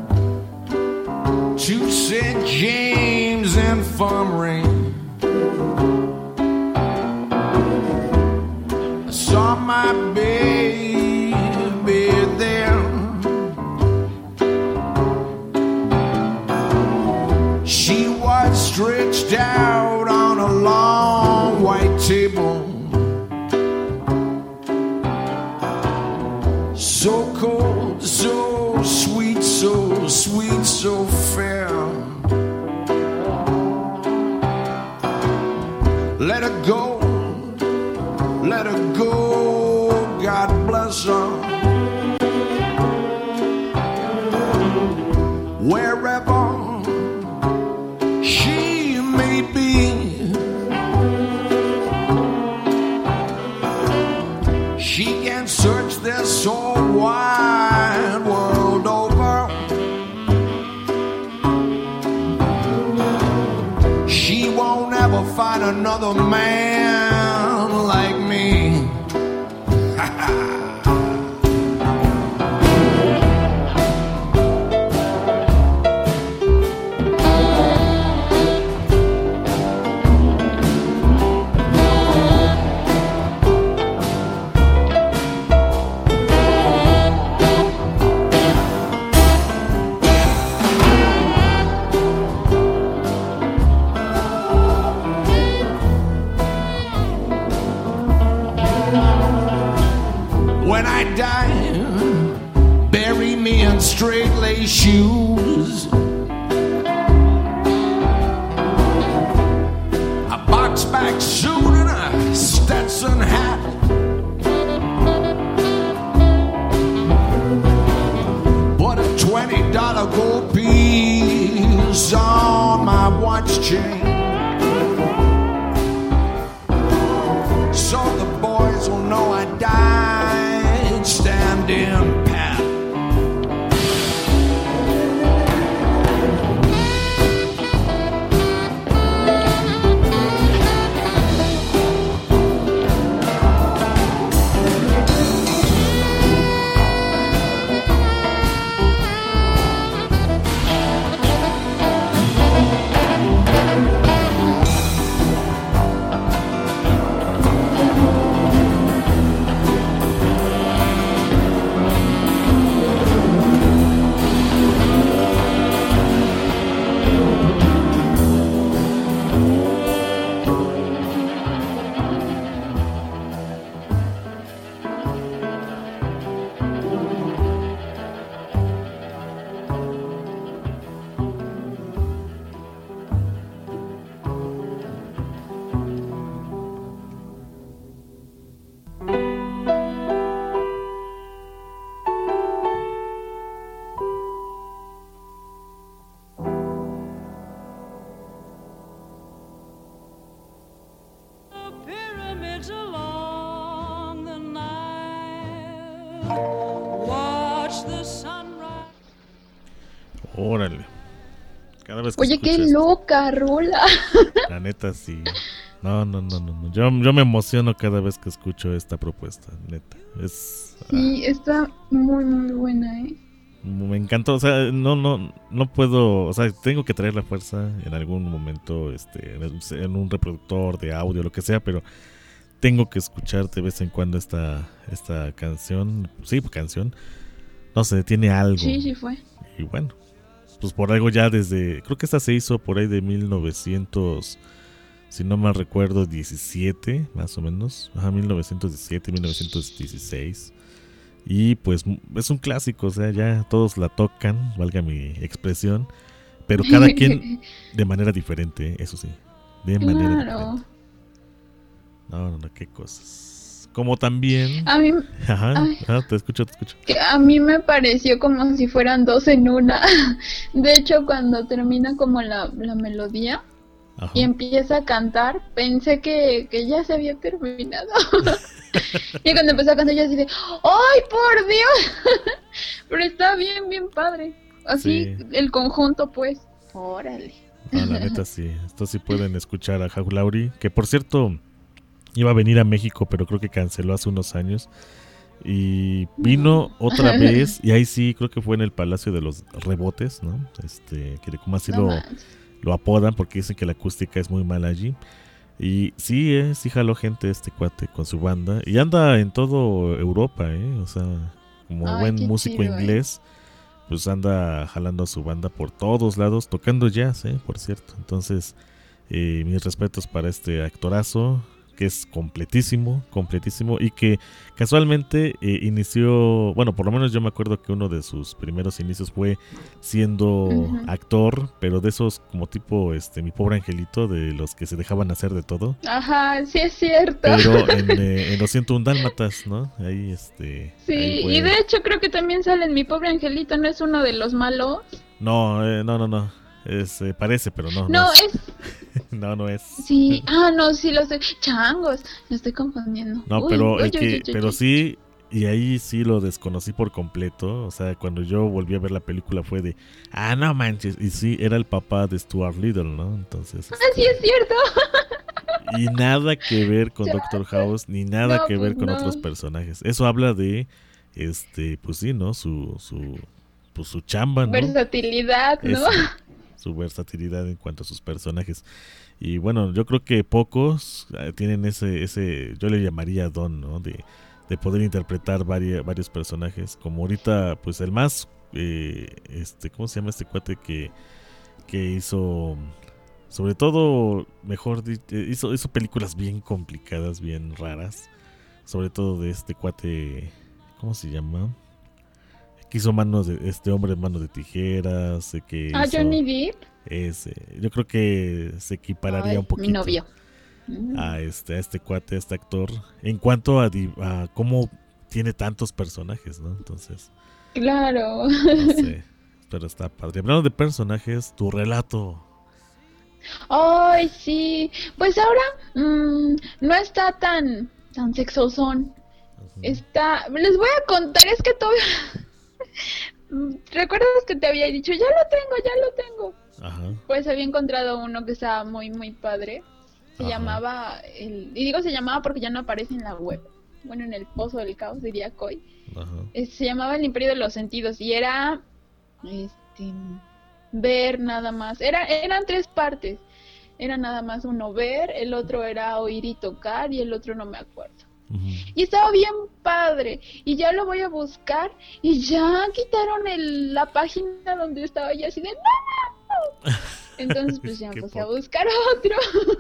to Saint James Infirmary. I saw my baby stretched out on a long white table. So cold, so sweet, so sweet, so fair. Let her go, let her go, God bless her. Wherever she may be, she can search this whole wide world over. She won't ever find another man like me. When I die, bury me in straight lace shoes, a box back suit and a Stetson hat. Put a twenty dollar gold piece on my watch chain, so the boys will know I died standing pat. Pyramids along the Nile. Watch the sunrise. Órale. Cada vez que Oye, qué escucho esto, loca rola. la neta sí. No, no, no, no, no. Yo, yo me emociono cada vez que escucho esta propuesta, neta. Es Sí, está muy, muy buena, ¿eh? Me encantó, o sea, no, no, no puedo, o sea, tengo que traer la fuerza en algún momento, este, en un reproductor de audio, lo que sea, pero tengo que escuchar de vez en cuando esta, esta canción, sí, canción, no sé, tiene algo. Sí, sí fue. Y bueno, pues por algo ya desde, creo que esta se hizo por ahí de mil novecientos, si no mal recuerdo, diecisiete, más o menos, ajá, mil novecientos diecisiete, mil novecientos dieciséis. Y pues es un clásico, o sea, ya todos la tocan, valga mi expresión, pero cada quien de manera diferente, eso sí, de manera Claro. diferente. No, no, no, qué cosas. Como también... A mí, Ajá, ay. ajá, te escucho, te escucho. que a mí me pareció como si fueran dos en una. De hecho, cuando termina como la, la melodía Ajá. y empieza a cantar, pensé que, que ya se había terminado. Y cuando empezó a cantar yo así de, ¡ay, por Dios! Pero está bien, bien padre. Así, Sí. el conjunto, pues. Órale. No, la neta sí, esto sí pueden escuchar a Hugh Laurie, que por cierto iba a venir a México, pero creo que canceló hace unos años. Y vino otra vez, y ahí sí, creo que fue en el Palacio de los Rebotes, ¿no? Este, que como así No lo, manches. lo apodan, porque dicen que la acústica es muy mala allí. Y sí, eh, sí jaló gente este cuate con su banda. Y anda en todo Europa, ¿eh? O sea, como Ay, buen qué músico chido, ¿eh? inglés. pues anda jalando a su banda por todos lados, tocando jazz, ¿eh? Por cierto. Entonces, eh, mis respetos para este actorazo, que es completísimo, completísimo, y que casualmente eh, inició, bueno, por lo menos yo me acuerdo que uno de sus primeros inicios fue siendo uh-huh. actor, pero de esos como tipo, este, Mi Pobre Angelito, de los que se dejaban hacer de todo. Ajá, sí es cierto. Pero en, eh, en los ciento uno Dálmatas, ¿no? Ahí, este... Sí, ahí fue... y de hecho creo que también sale en Mi Pobre Angelito, ¿no es uno de los malos? No, eh, no, no, no. Es, eh, parece, pero no. No, no es... es... no, no es. Sí, ah, no, sí lo sé. Changos, lo estoy confundiendo. No, uy, pero, uy, el que, uy, uy, pero uy. sí, y ahí sí lo desconocí por completo. O sea, cuando yo volví a ver la película fue de, ah, no manches. Y sí, era el papá de Stuart Little, ¿no? Entonces. Ah, sí es cierto. Y nada que ver con Doctor House, ni nada no, que ver pues con no. otros personajes. Eso habla de, este, pues sí, ¿no? Su, su, pues su chamba, ¿no? Versatilidad, ¿no? Eso, su versatilidad en cuanto a sus personajes. Y bueno, yo creo que pocos eh, tienen ese, ese, yo le llamaría don, ¿no? De, de poder interpretar varios, varios personajes. Como ahorita, pues el más, eh, este, ¿cómo se llama este cuate que, que hizo, sobre todo, mejor dicho, hizo, hizo películas bien complicadas, bien raras. Sobre todo de este cuate, ¿cómo se llama? Que hizo manos de, este hombre manos de tijeras, que Ah, hizo, Johnny Depp. Ese, yo creo que se equipararía Ay, un poquito mi novio. a este, a este cuate, a este actor, en cuanto a, a cómo tiene tantos personajes, ¿no? Entonces, claro. no sé, pero está padre. Hablando de personajes, tu relato. Ay, sí. Pues ahora mmm, no está tan, tan sexosón. Uh-huh. Está, les voy a contar, es que todavía... ¿Recuerdas que te había dicho, ya lo tengo, ya lo tengo? Ajá. Pues había encontrado uno que estaba muy, muy padre. Se Ajá. llamaba, el, y digo se llamaba porque ya no aparece en la web. Bueno, en el Pozo del Caos, diría Coy. Eh, se llamaba El Imperio de los Sentidos y era, este, ver nada más. Era, eran tres partes. Era nada más uno ver, el otro era oír y tocar y el otro no me acuerdo. Uh-huh. Y estaba bien padre y ya lo voy a buscar y ya quitaron el, la página donde estaba y así de ¡no! Entonces pues ya puse a buscar otro.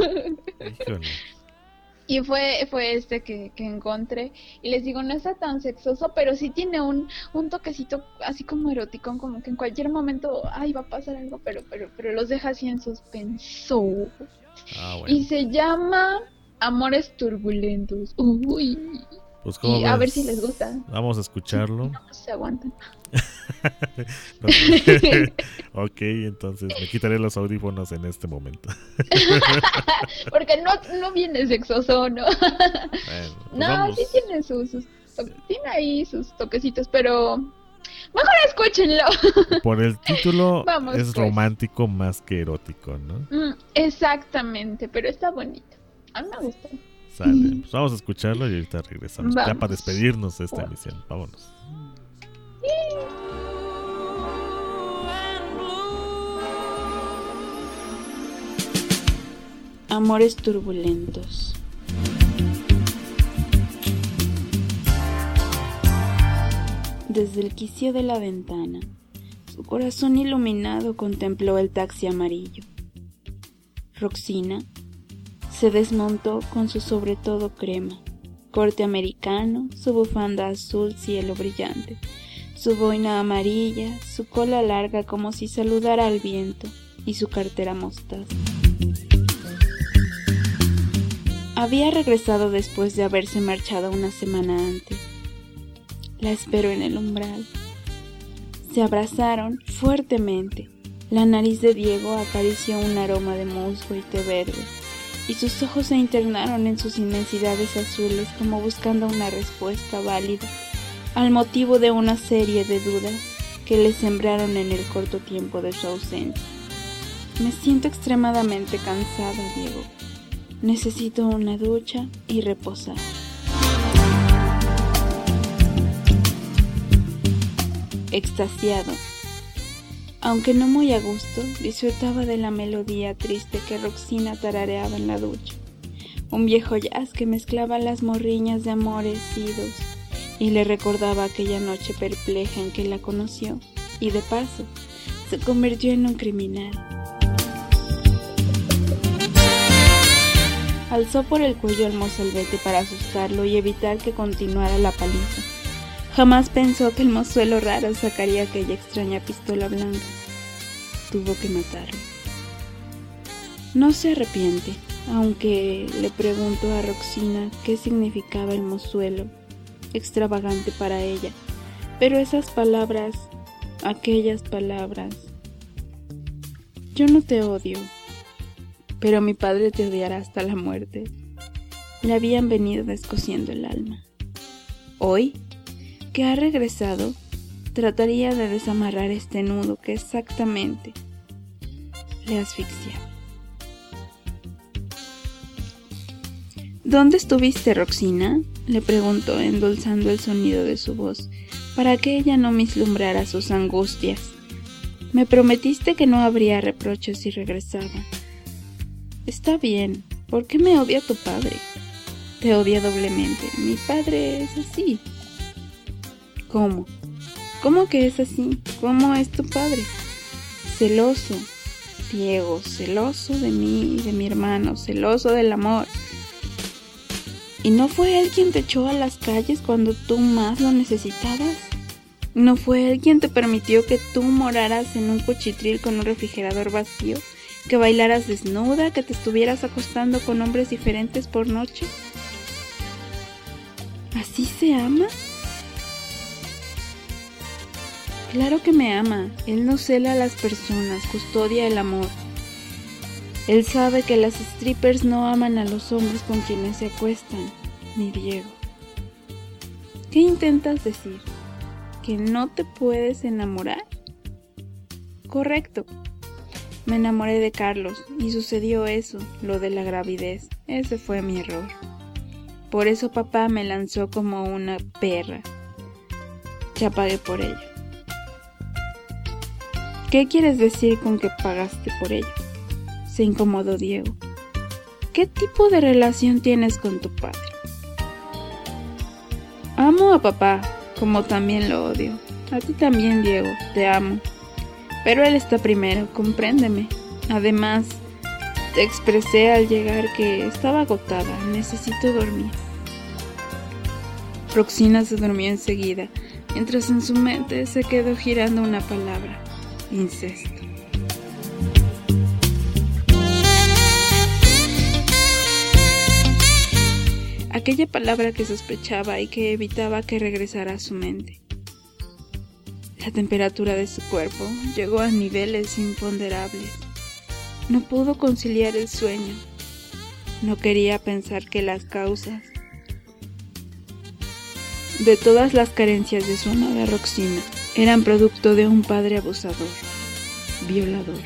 Y fue fue este que, que encontré y les digo, no está tan sexoso, pero sí tiene un, un toquecito así como erótico, como que en cualquier momento ay va a pasar algo, pero pero pero los deja así en suspenso. Ah, bueno. Y se llama Amores Turbulentos. Uy. Pues, ¿cómo y ves? A ver si les gusta. Vamos a escucharlo. No, no se aguantan. Ok, entonces me quitaré los audífonos en este momento. Porque no, no viene sexoso, ¿no? Bueno, pues no, vamos. sí tiene sus, sus tiene ahí sus toquecitos, pero mejor escúchenlo. Por el título vamos, es pues. Romántico más que erótico, ¿no? Mm, exactamente, pero está bonito. A mí me gusta. Sale, pues vamos a escucharlo y ahorita regresamos. Vamos. Ya para despedirnos de esta Bueno. emisión. Vámonos. Amores turbulentos. Desde el quicio de la ventana, su corazón iluminado contempló el taxi amarillo. Roxina se desmontó con su sobretodo crema, corte americano, su bufanda azul cielo brillante, su boina amarilla, su cola larga como si saludara al viento y su cartera mostaza. Había regresado después de haberse marchado una semana antes. La esperó en el umbral. Se abrazaron fuertemente. La nariz de Diego acarició un aroma de musgo y té verde, y sus ojos se internaron en sus inmensidades azules como buscando una respuesta válida al motivo de una serie de dudas que le sembraron en el corto tiempo de su ausencia. Me siento extremadamente cansada, Diego. Necesito una ducha y reposar. Extasiado, aunque no muy a gusto, disfrutaba de la melodía triste que Roxina tarareaba en la ducha. Un viejo jazz que mezclaba las morriñas de amores idos y le recordaba aquella noche perpleja en que la conoció y de paso, se convirtió en un criminal. Alzó por el cuello al mozalbete para asustarlo y evitar que continuara la paliza. Jamás pensó que el mozuelo raro sacaría aquella extraña pistola blanca. Tuvo que matarlo. No se arrepiente, aunque le preguntó a Roxina qué significaba el mozuelo, extravagante para ella. Pero esas palabras, aquellas palabras... Yo no te odio, pero mi padre te odiará hasta la muerte. Le habían venido descosiendo el alma. Hoy, que ha regresado, trataría de desamarrar este nudo que exactamente le asfixiaba. ¿Dónde estuviste, Roxina?, le preguntó, endulzando el sonido de su voz, para que ella no vislumbrara sus angustias. Me prometiste que no habría reproches si regresaba. Está bien, ¿por qué me odia tu padre? Te odia doblemente. Mi padre es así. ¿Cómo? ¿Cómo que es así? ¿Cómo es tu padre? Celoso, Diego, celoso de mí y de mi hermano, celoso del amor. ¿Y no fue él quien te echó a las calles cuando tú más lo necesitabas? ¿No fue él quien te permitió que tú moraras en un cuchitril con un refrigerador vacío? ¿Que bailaras desnuda? ¿Que te estuvieras acostando con hombres diferentes por noche? ¿Así se ama? Claro que me ama. Él no cela a las personas, custodia el amor. Él sabe que las strippers no aman a los hombres con quienes se acuestan, mi Diego. ¿Qué intentas decir? ¿Que no te puedes enamorar? Correcto. Me enamoré de Carlos y sucedió eso, lo de la gravidez. Ese fue mi error. Por eso papá me lanzó como una perra. Ya pagué por ello. ¿Qué quieres decir con que pagaste por ello? Se incomodó Diego. ¿Qué tipo de relación tienes con tu padre? Amo a papá, como también lo odio. A ti también, Diego, te amo. Pero él está primero, compréndeme. Además, te expresé al llegar que estaba agotada, necesito dormir. Roxina se durmió enseguida, mientras en su mente se quedó girando una palabra: incesto. Aquella palabra que sospechaba y que evitaba que regresara a su mente. La temperatura de su cuerpo llegó a niveles imponderables. No pudo conciliar el sueño. No quería pensar que las causas de todas las carencias de su amada Roxina eran producto de un padre abusador, violador.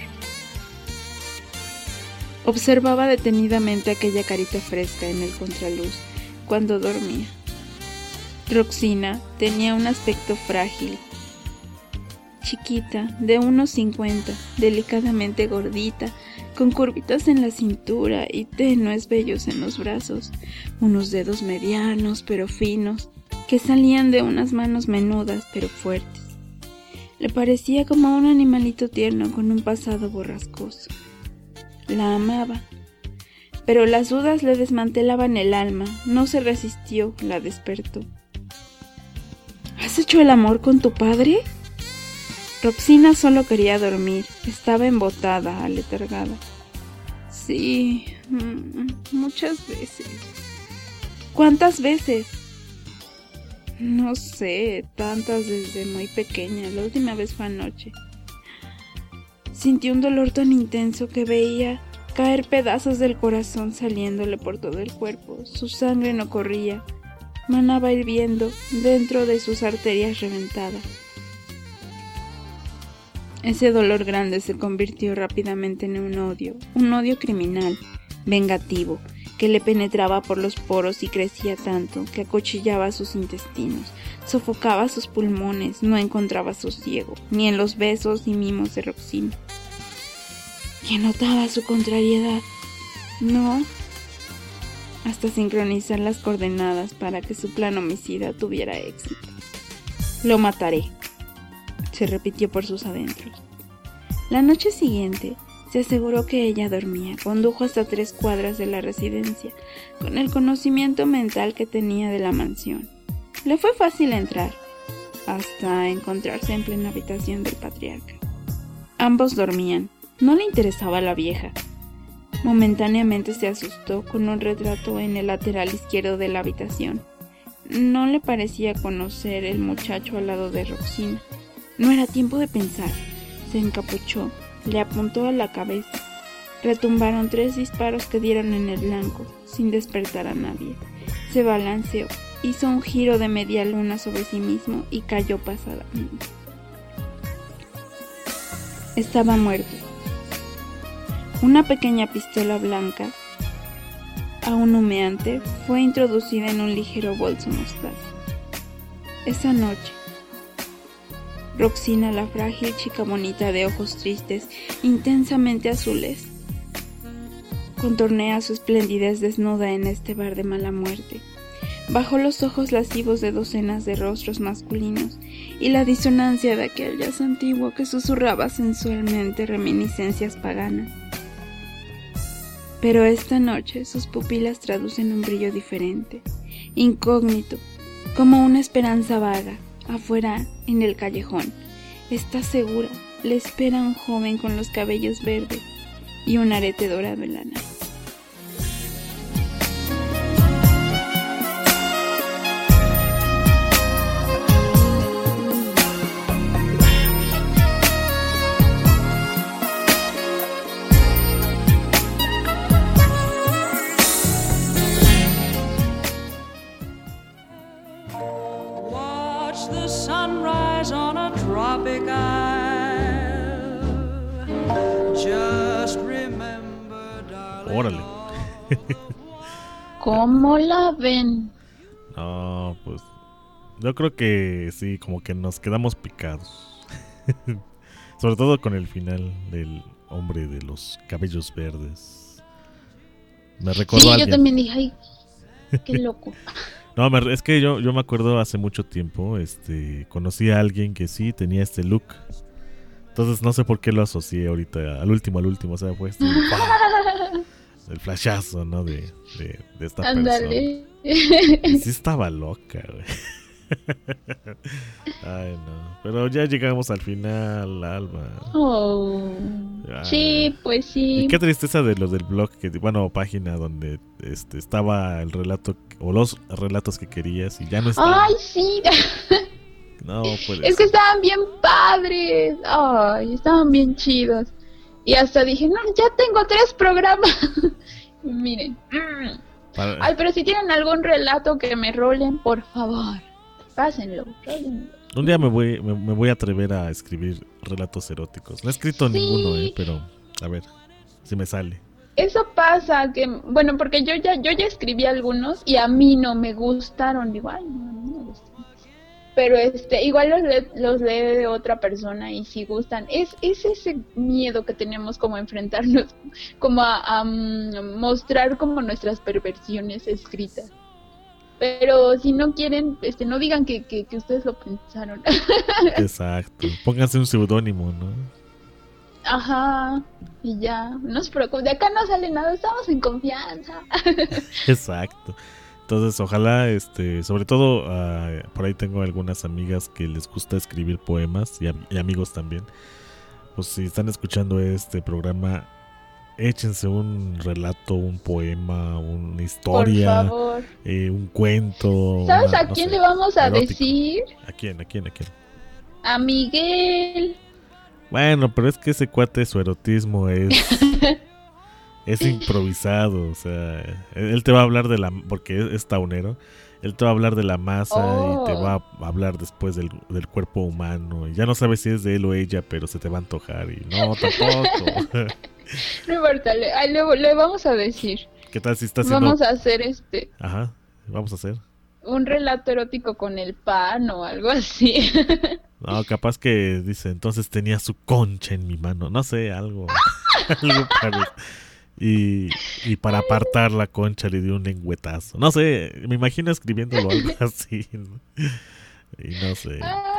Observaba detenidamente aquella carita fresca en el contraluz cuando dormía. Roxina tenía un aspecto frágil, chiquita, de unos cincuenta, delicadamente gordita, con curvitas en la cintura y tenues vellos en los brazos, unos dedos medianos pero finos, que salían de unas manos menudas pero fuertes. Le parecía como un animalito tierno con un pasado borrascoso. La amaba, pero las dudas le desmantelaban el alma. No se resistió, la despertó. ¿Has hecho el amor con tu padre? Roxina solo quería dormir. Estaba embotada, aletargada. Sí, muchas veces. ¿Cuántas veces? No sé, tantas desde muy pequeña. La última vez fue anoche. Sintió un dolor tan intenso que veía caer pedazos del corazón saliéndole por todo el cuerpo. Su sangre no corría, manaba hirviendo dentro de sus arterias reventadas. Ese dolor grande se convirtió rápidamente en un odio, un odio criminal, vengativo, que le penetraba por los poros y crecía tanto que acuchillaba sus intestinos, sofocaba sus pulmones, no encontraba sosiego, ni en los besos y mimos de Roxina. Y notaba su contrariedad, no, hasta sincronizar las coordenadas para que su plan homicida tuviera éxito. Lo mataré. se repitió por sus adentros. La noche siguiente, se aseguró que ella dormía, condujo hasta tres cuadras de la residencia, con el conocimiento mental que tenía de la mansión. Le fue fácil entrar, hasta encontrarse en plena habitación del patriarca. Ambos dormían, no le interesaba a la vieja. Momentáneamente se asustó con un retrato en el lateral izquierdo de la habitación. No le parecía conocer el muchacho al lado de Roxina. No era tiempo de pensar. Se encapuchó, le apuntó a la cabeza. Retumbaron tres disparos que dieron en el blanco, sin despertar a nadie. Se balanceó, hizo un giro de media luna sobre sí mismo y cayó pasadamente. Estaba muerto. Una pequeña pistola blanca, aún humeante, fue introducida en un ligero bolso mostaza. Esa noche, Roxina, la frágil chica bonita de ojos tristes, intensamente azules, contornea su esplendidez desnuda en este bar de mala muerte. Bajo los ojos lascivos de docenas de rostros masculinos y la disonancia de aquel jazz antiguo que susurraba sensualmente reminiscencias paganas. Pero esta noche sus pupilas traducen un brillo diferente, incógnito, como una esperanza vaga. Afuera, en el callejón, está segura, le espera un joven con los cabellos verdes y un arete dorado en la nariz. The sunrise on a tropic isle. Just remember, darling. Órale. ¿Cómo la ven? No, pues yo creo que sí, como que nos quedamos picados. Sobre todo con el final del hombre de los cabellos verdes. Me recordó Sí, a yo alguien. también dije, ay, qué loco. No, me- es que yo, yo me acuerdo hace mucho tiempo, este, conocí a alguien que sí tenía este look. Entonces no sé por qué lo asocié ahorita al último, al último, o sea, fue este, ¡pah! El flashazo, ¿no? De, de, de esta Ándale. persona. Y sí estaba loca, güey. Ay, no. Pero ya llegamos al final, Alba. Oh, Ay. sí, pues sí. Y qué tristeza de los del blog, que bueno, página donde este estaba el relato o los relatos que querías y ya no están. Ay, sí. No, pues. Es que estaban bien padres. Ay, estaban bien chidos. Y hasta dije, no, ya tengo tres programas. Miren. Mm. Para- Ay, pero si tienen algún relato que me rolen, por favor, pásenlo, rólenlo. Un día me voy, me, me voy a atrever a escribir relatos eróticos. No he escrito Sí. ninguno, eh, pero a ver si me sale. Eso pasa, que, bueno, porque yo ya, yo ya escribí algunos y a mí no me gustaron. Digo, ay, no, a mí no me gustan. Pero este, igual los lee, los lee de otra persona y si gustan. Es, es ese miedo que tenemos como a enfrentarnos, como a, a mm, mostrar como nuestras perversiones escritas. Pero si no quieren, este, no digan que, que, que ustedes lo pensaron. Exacto. Pónganse un seudónimo, ¿no? Ajá, y ya, no se preocupen, de acá no sale nada, estamos en confianza. Exacto. Entonces, ojalá, este, sobre todo, ah, por ahí tengo algunas amigas que les gusta escribir poemas y, am- y amigos también. Pues si están escuchando este programa, échense un relato, un poema, una historia, Por favor. eh, un cuento. ¿Sabes una- a no quién sé, le vamos a erótico. decir? ¿A quién? ¿A quién? ¿A quién? A Miguel. Bueno, pero es que ese cuate, su erotismo es es improvisado, o sea, él te va a hablar de la, porque es, es taunero, él te va a hablar de la masa Oh. y te va a hablar después del, del cuerpo humano, y ya no sabes si es de él o ella, pero se te va a antojar, y no, tampoco. No importa, le, ay, le, le vamos a decir. ¿Qué tal si está haciendo? Vamos a hacer este Ajá, vamos a hacer. un relato erótico con el pan o algo así. No, capaz que dice, entonces tenía su concha en mi mano, no sé, algo, algo parecido. Y, y para apartar la concha le dio un lengüetazo. No sé, me imagino escribiéndolo algo así, ¿no? Y no sé. Ay,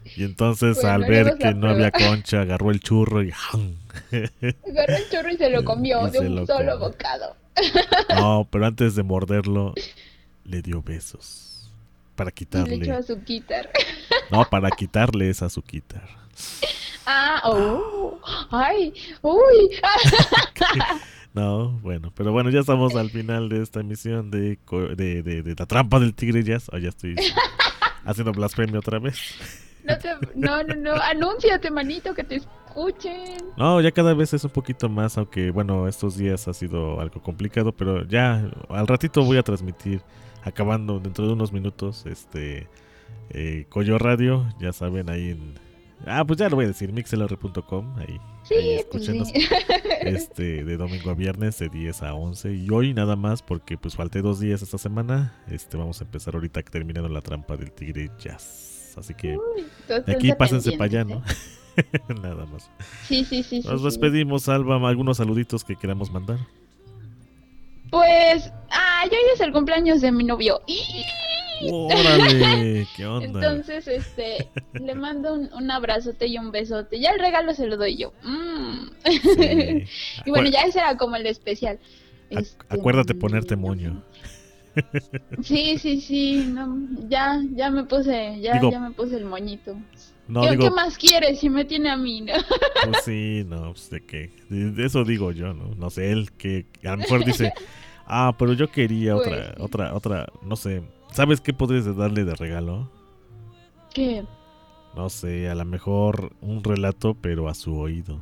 Y entonces Bueno, al ver haremos que la no había prueba. concha, agarró el churro y... Agarró el churro y se lo comió Y de se un lo solo comió. bocado. No, pero antes de morderlo, le dio besos. Para Y le echó quitarle... a su guitar. No, para quitarle esa azuquitar. Ah, oh, ay, uy. No, bueno, pero bueno, ya estamos al final de esta emisión de, co- de, de, de La Trampa del Tigre Jazz. Oh, ya estoy haciendo blasfemia otra vez. No, te, no, no, no, anúnciate, manito, que te escuchen. No, ya cada vez es un poquito más, aunque bueno, estos días ha sido algo complicado, pero ya al ratito voy a transmitir, acabando dentro de unos minutos, este eh, Coyo Radio, ya saben, ahí en... Ah, pues ya lo voy a decir, mixlr punto com, ahí, Sí, ahí pues escúchenos, sí. este, de domingo a viernes, de diez a once, y hoy nada más, porque pues falté dos días esta semana, este, vamos a empezar ahorita terminando La Trampa del Tigre Jazz, así que Uy, de entonces aquí pásense para allá, pendientes, ¿no? Nada más. ¿eh? Sí, sí, sí. Nos sí, sí. despedimos, Alba, algunos saluditos que queramos mandar. Pues, ah, hoy es el cumpleaños de mi novio. ¡Órale! ¿Qué onda? Entonces, este, le mando un, un abrazote y un besote. Ya el regalo se lo doy yo. Mm. Sí. Y bueno, Acuer- ya ese era como el especial. ac- Este, Acuérdate ponerte moño. Sí, sí, sí, no, ya, ya me puse, ya, Digo- ya me puse el moñito. No, ¿Qué, digo, qué más quieres si me tiene a mí? ¿no? pues sí, no, pues de qué. De, de eso digo yo, ¿no? No sé, él que a lo mejor dice, ah, pero yo quería Pues otra, sí. otra, otra, no sé. ¿Sabes qué podrías darle de regalo? ¿Qué? No sé, a lo mejor un relato, pero a su oído.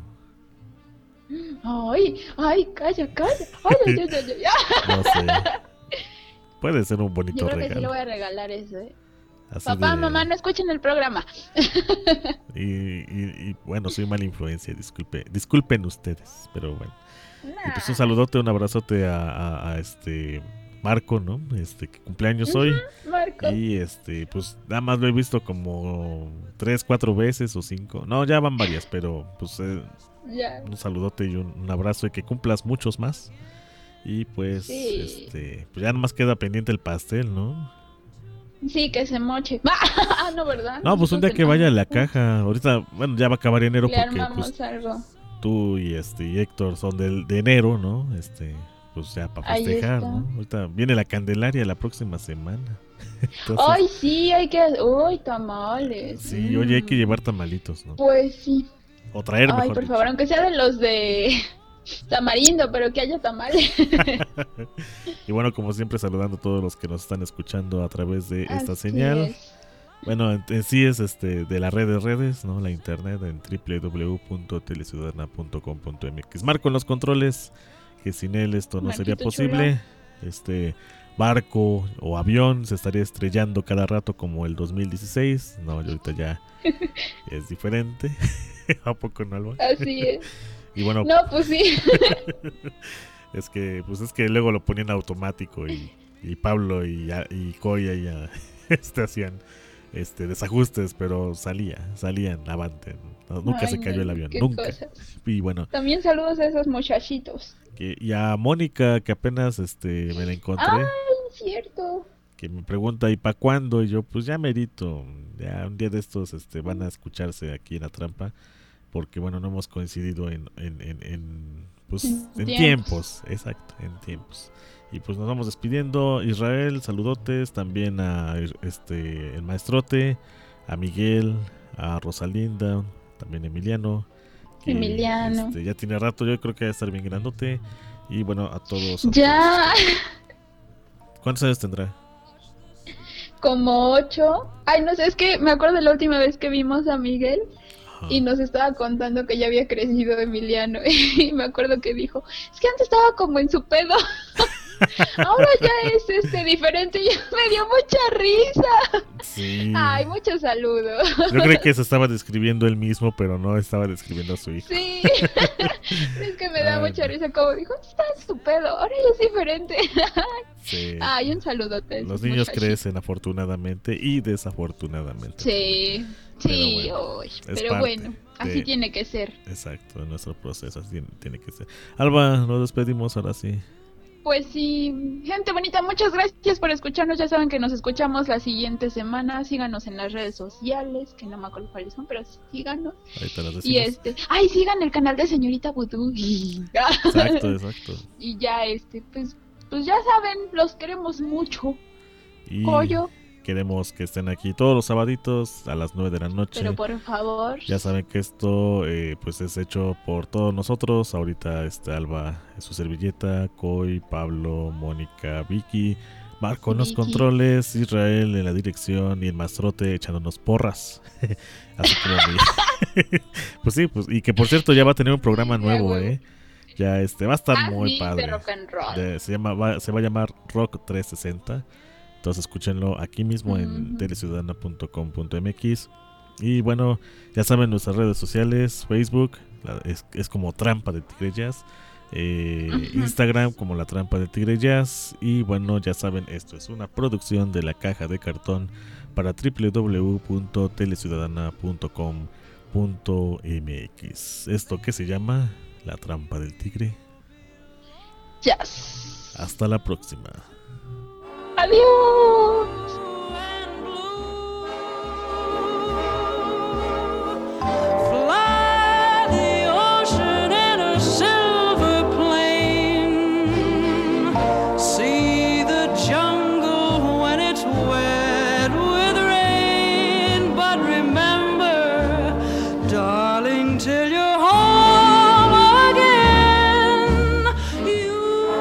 Ay, ay, calla, calla. Ay, ay, ay, ay, ay. No sé. Puede ser un bonito Yo creo que sí le regalo. voy a regalar eso, ¿eh? Así Papá, de- mamá, no escuchen el programa. Y, y- y, bueno, soy mala influencia, disculpe, disculpen ustedes, pero bueno. Y pues un saludote, un abrazote a, a- a este Marco, ¿no? Este que cumpleaños hoy. Marco. Y este, pues nada más lo he visto como tres, cuatro veces o cinco. No, ya van varias, pero pues eh, Ya. un saludote y un, un abrazo y que cumplas muchos más. Y pues, Sí. este, pues ya nomás queda pendiente el pastel, ¿no? Sí, que se moche. Ah, no, ¿verdad? No, pues un día Nosotros que vaya a la cenamos. caja. Ahorita, bueno, ya va a acabar enero Le porque armamos pues algo. tú y este y Héctor son del, de enero, ¿no? Este, pues ya para Ahí festejar, está. ¿no? Ahorita viene la Candelaria la próxima semana. Entonces, Ay, sí, hay que... Uy, tamales. sí, oye, hay que Mm. llevar tamalitos, ¿no? Pues sí. O traer, Ay, mejor por dicho. favor, aunque sea de los de tamarindo, pero que haya tamales. Y bueno, como siempre, saludando a todos los que nos están escuchando a través de esta Así señal. es. Bueno, en, en sí es este de la red de redes, ¿no? La internet en doble u doble u doble u punto teleciudadana punto com punto m x. Marco en los controles, que sin él esto no sería Marquito posible. Este barco o avión se estaría estrellando cada rato como el dos mil dieciséis. No, ahorita ya es diferente. ¿A poco no, Alba? Así es. Y bueno, No, pues sí. es que pues es que luego lo ponían automático y, y Pablo y, y Coya ya este, hacían este desajustes, pero salía, salían avante. No, nunca Ay, se cayó no, el avión, qué nunca. cosas. Y bueno, También saludos a esos muchachitos. que, y a Mónica que apenas este me la encontré, Ay, cierto. que me pregunta ¿y para cuándo? Y yo pues ya merito, ya un día de estos este van a escucharse aquí en La Trampa, porque bueno, no hemos coincidido en, en, en, en, pues, En en tiempos. tiempos, exacto, en tiempos. Y pues nos vamos despidiendo. Israel, saludotes, también a este el maestrote, a Miguel, a Rosalinda, también Emiliano. que, Emiliano. este, ya tiene rato, yo creo que va a estar bien grandote. Y bueno, a todos. a Ya. todos. ¿Cuántos años tendrá? Como ocho. Ay, no sé, es que me acuerdo de la última vez que vimos a Miguel Ajá. y nos estaba contando que ya había crecido Emiliano. Y me acuerdo que dijo, es que antes estaba como en su pedo. Ahora ya es este diferente. Y me dio mucha risa. Sí. Ay, muchos saludos. Yo creí que se estaba describiendo él mismo, pero no estaba describiendo a su hijo. Sí. Es que me da Ay, mucha no. risa como dijo, está en su pedo, ahora ya es diferente. Sí. Ay, un saludote. a esos Los niños muchachitos. crecen afortunadamente y desafortunadamente. Sí, sí, Pero bueno, uy, es pero parte bueno, así de- tiene que ser. Exacto, en nuestro proceso así tiene, tiene que ser. Alba, nos despedimos ahora sí. pues sí, gente bonita, muchas gracias por escucharnos. Ya saben que nos escuchamos la siguiente semana. Síganos en las redes sociales, que no me acuerdo cuáles son, pero síganos. Ahí te las decimos. Y este, ay, sigan el canal de Señorita Vudú. Exacto, exacto. Y ya este, pues, pues ya saben, los queremos mucho. Y Coyo. queremos que estén aquí todos los sabaditos a las nueve de la noche. Pero por favor. Ya saben que esto eh, pues es hecho por todos nosotros. Ahorita este Alba en su servilleta, Coy, Pablo, Mónica, Vicky, Marco en los Vicky. controles, Israel en la dirección y el Mastrote echándonos porras. Así como mi... Pues sí, pues y que por cierto ya va a tener un programa nuevo, eh. Ya este va a estar Ah, muy sí, padre. de rock and roll. De- se llama va, se va a llamar Rock trescientos sesenta. Entonces escúchenlo aquí mismo en Ujú. teleciudadana punto com punto m x. Y bueno, ya saben nuestras redes sociales, Facebook la- es, es como Trampa de Tigre Jazz, eh, Ujú. Instagram como La Trampa de Tigre Jazz. Y bueno, ya saben, esto es una producción de La Caja de Cartón para doble u doble u doble u punto teleciudadana punto com punto m x. Esto que se llama La Trampa del Tigre. Yes. Hasta la próxima. Adiós. Fly the ocean in a silver plane. See the jungle when it's wet with rain. But remember, darling, till you're home again, you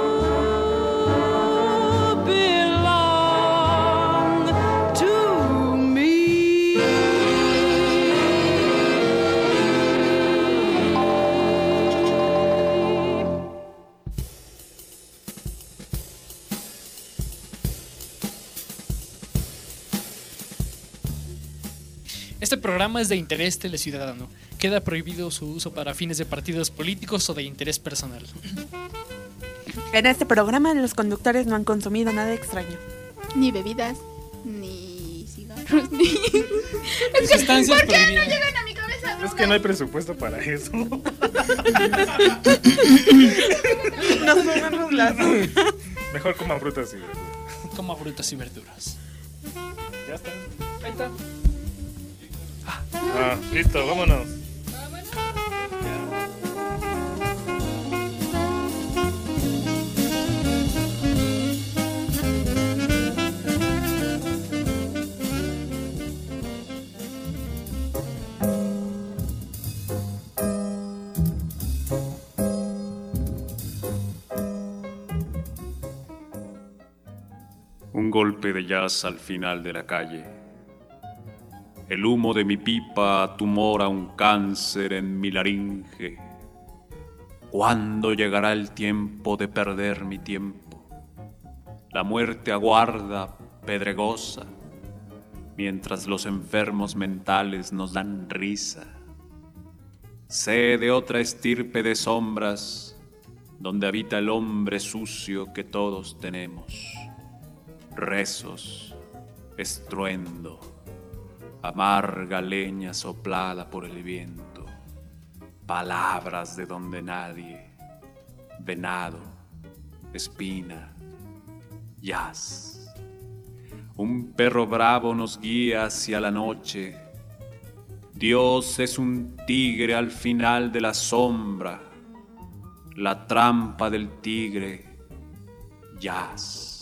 belong to me. Este programa es de interés teleciudadano. Queda prohibido su uso para fines de partidos políticos o de interés personal. En este programa los conductores no han consumido nada extraño. Ni bebidas, ni cigarros, ni... Es que, Sustancias ¿por qué no prohibidas. llegan a mi cabeza? Es que no hay presupuesto para eso. No sabemos las... Mejor coman frutas y verduras. Como frutas y verduras. Ya está. Ahí está. Ah, listo, vámonos. Un golpe de jazz al final de la calle. El humo de mi pipa tumora un cáncer en mi laringe. ¿Cuándo llegará el tiempo de perder mi tiempo? La muerte aguarda, pedregosa, mientras los enfermos mentales nos dan risa. Sé de otra estirpe de sombras, donde habita el hombre sucio que todos tenemos. Rezos, estruendo, amarga leña soplada por el viento, palabras de donde nadie, venado, espina, jazz. Un perro bravo nos guía hacia la noche. Dios es un tigre al final de la sombra, la trampa del tigre, jazz.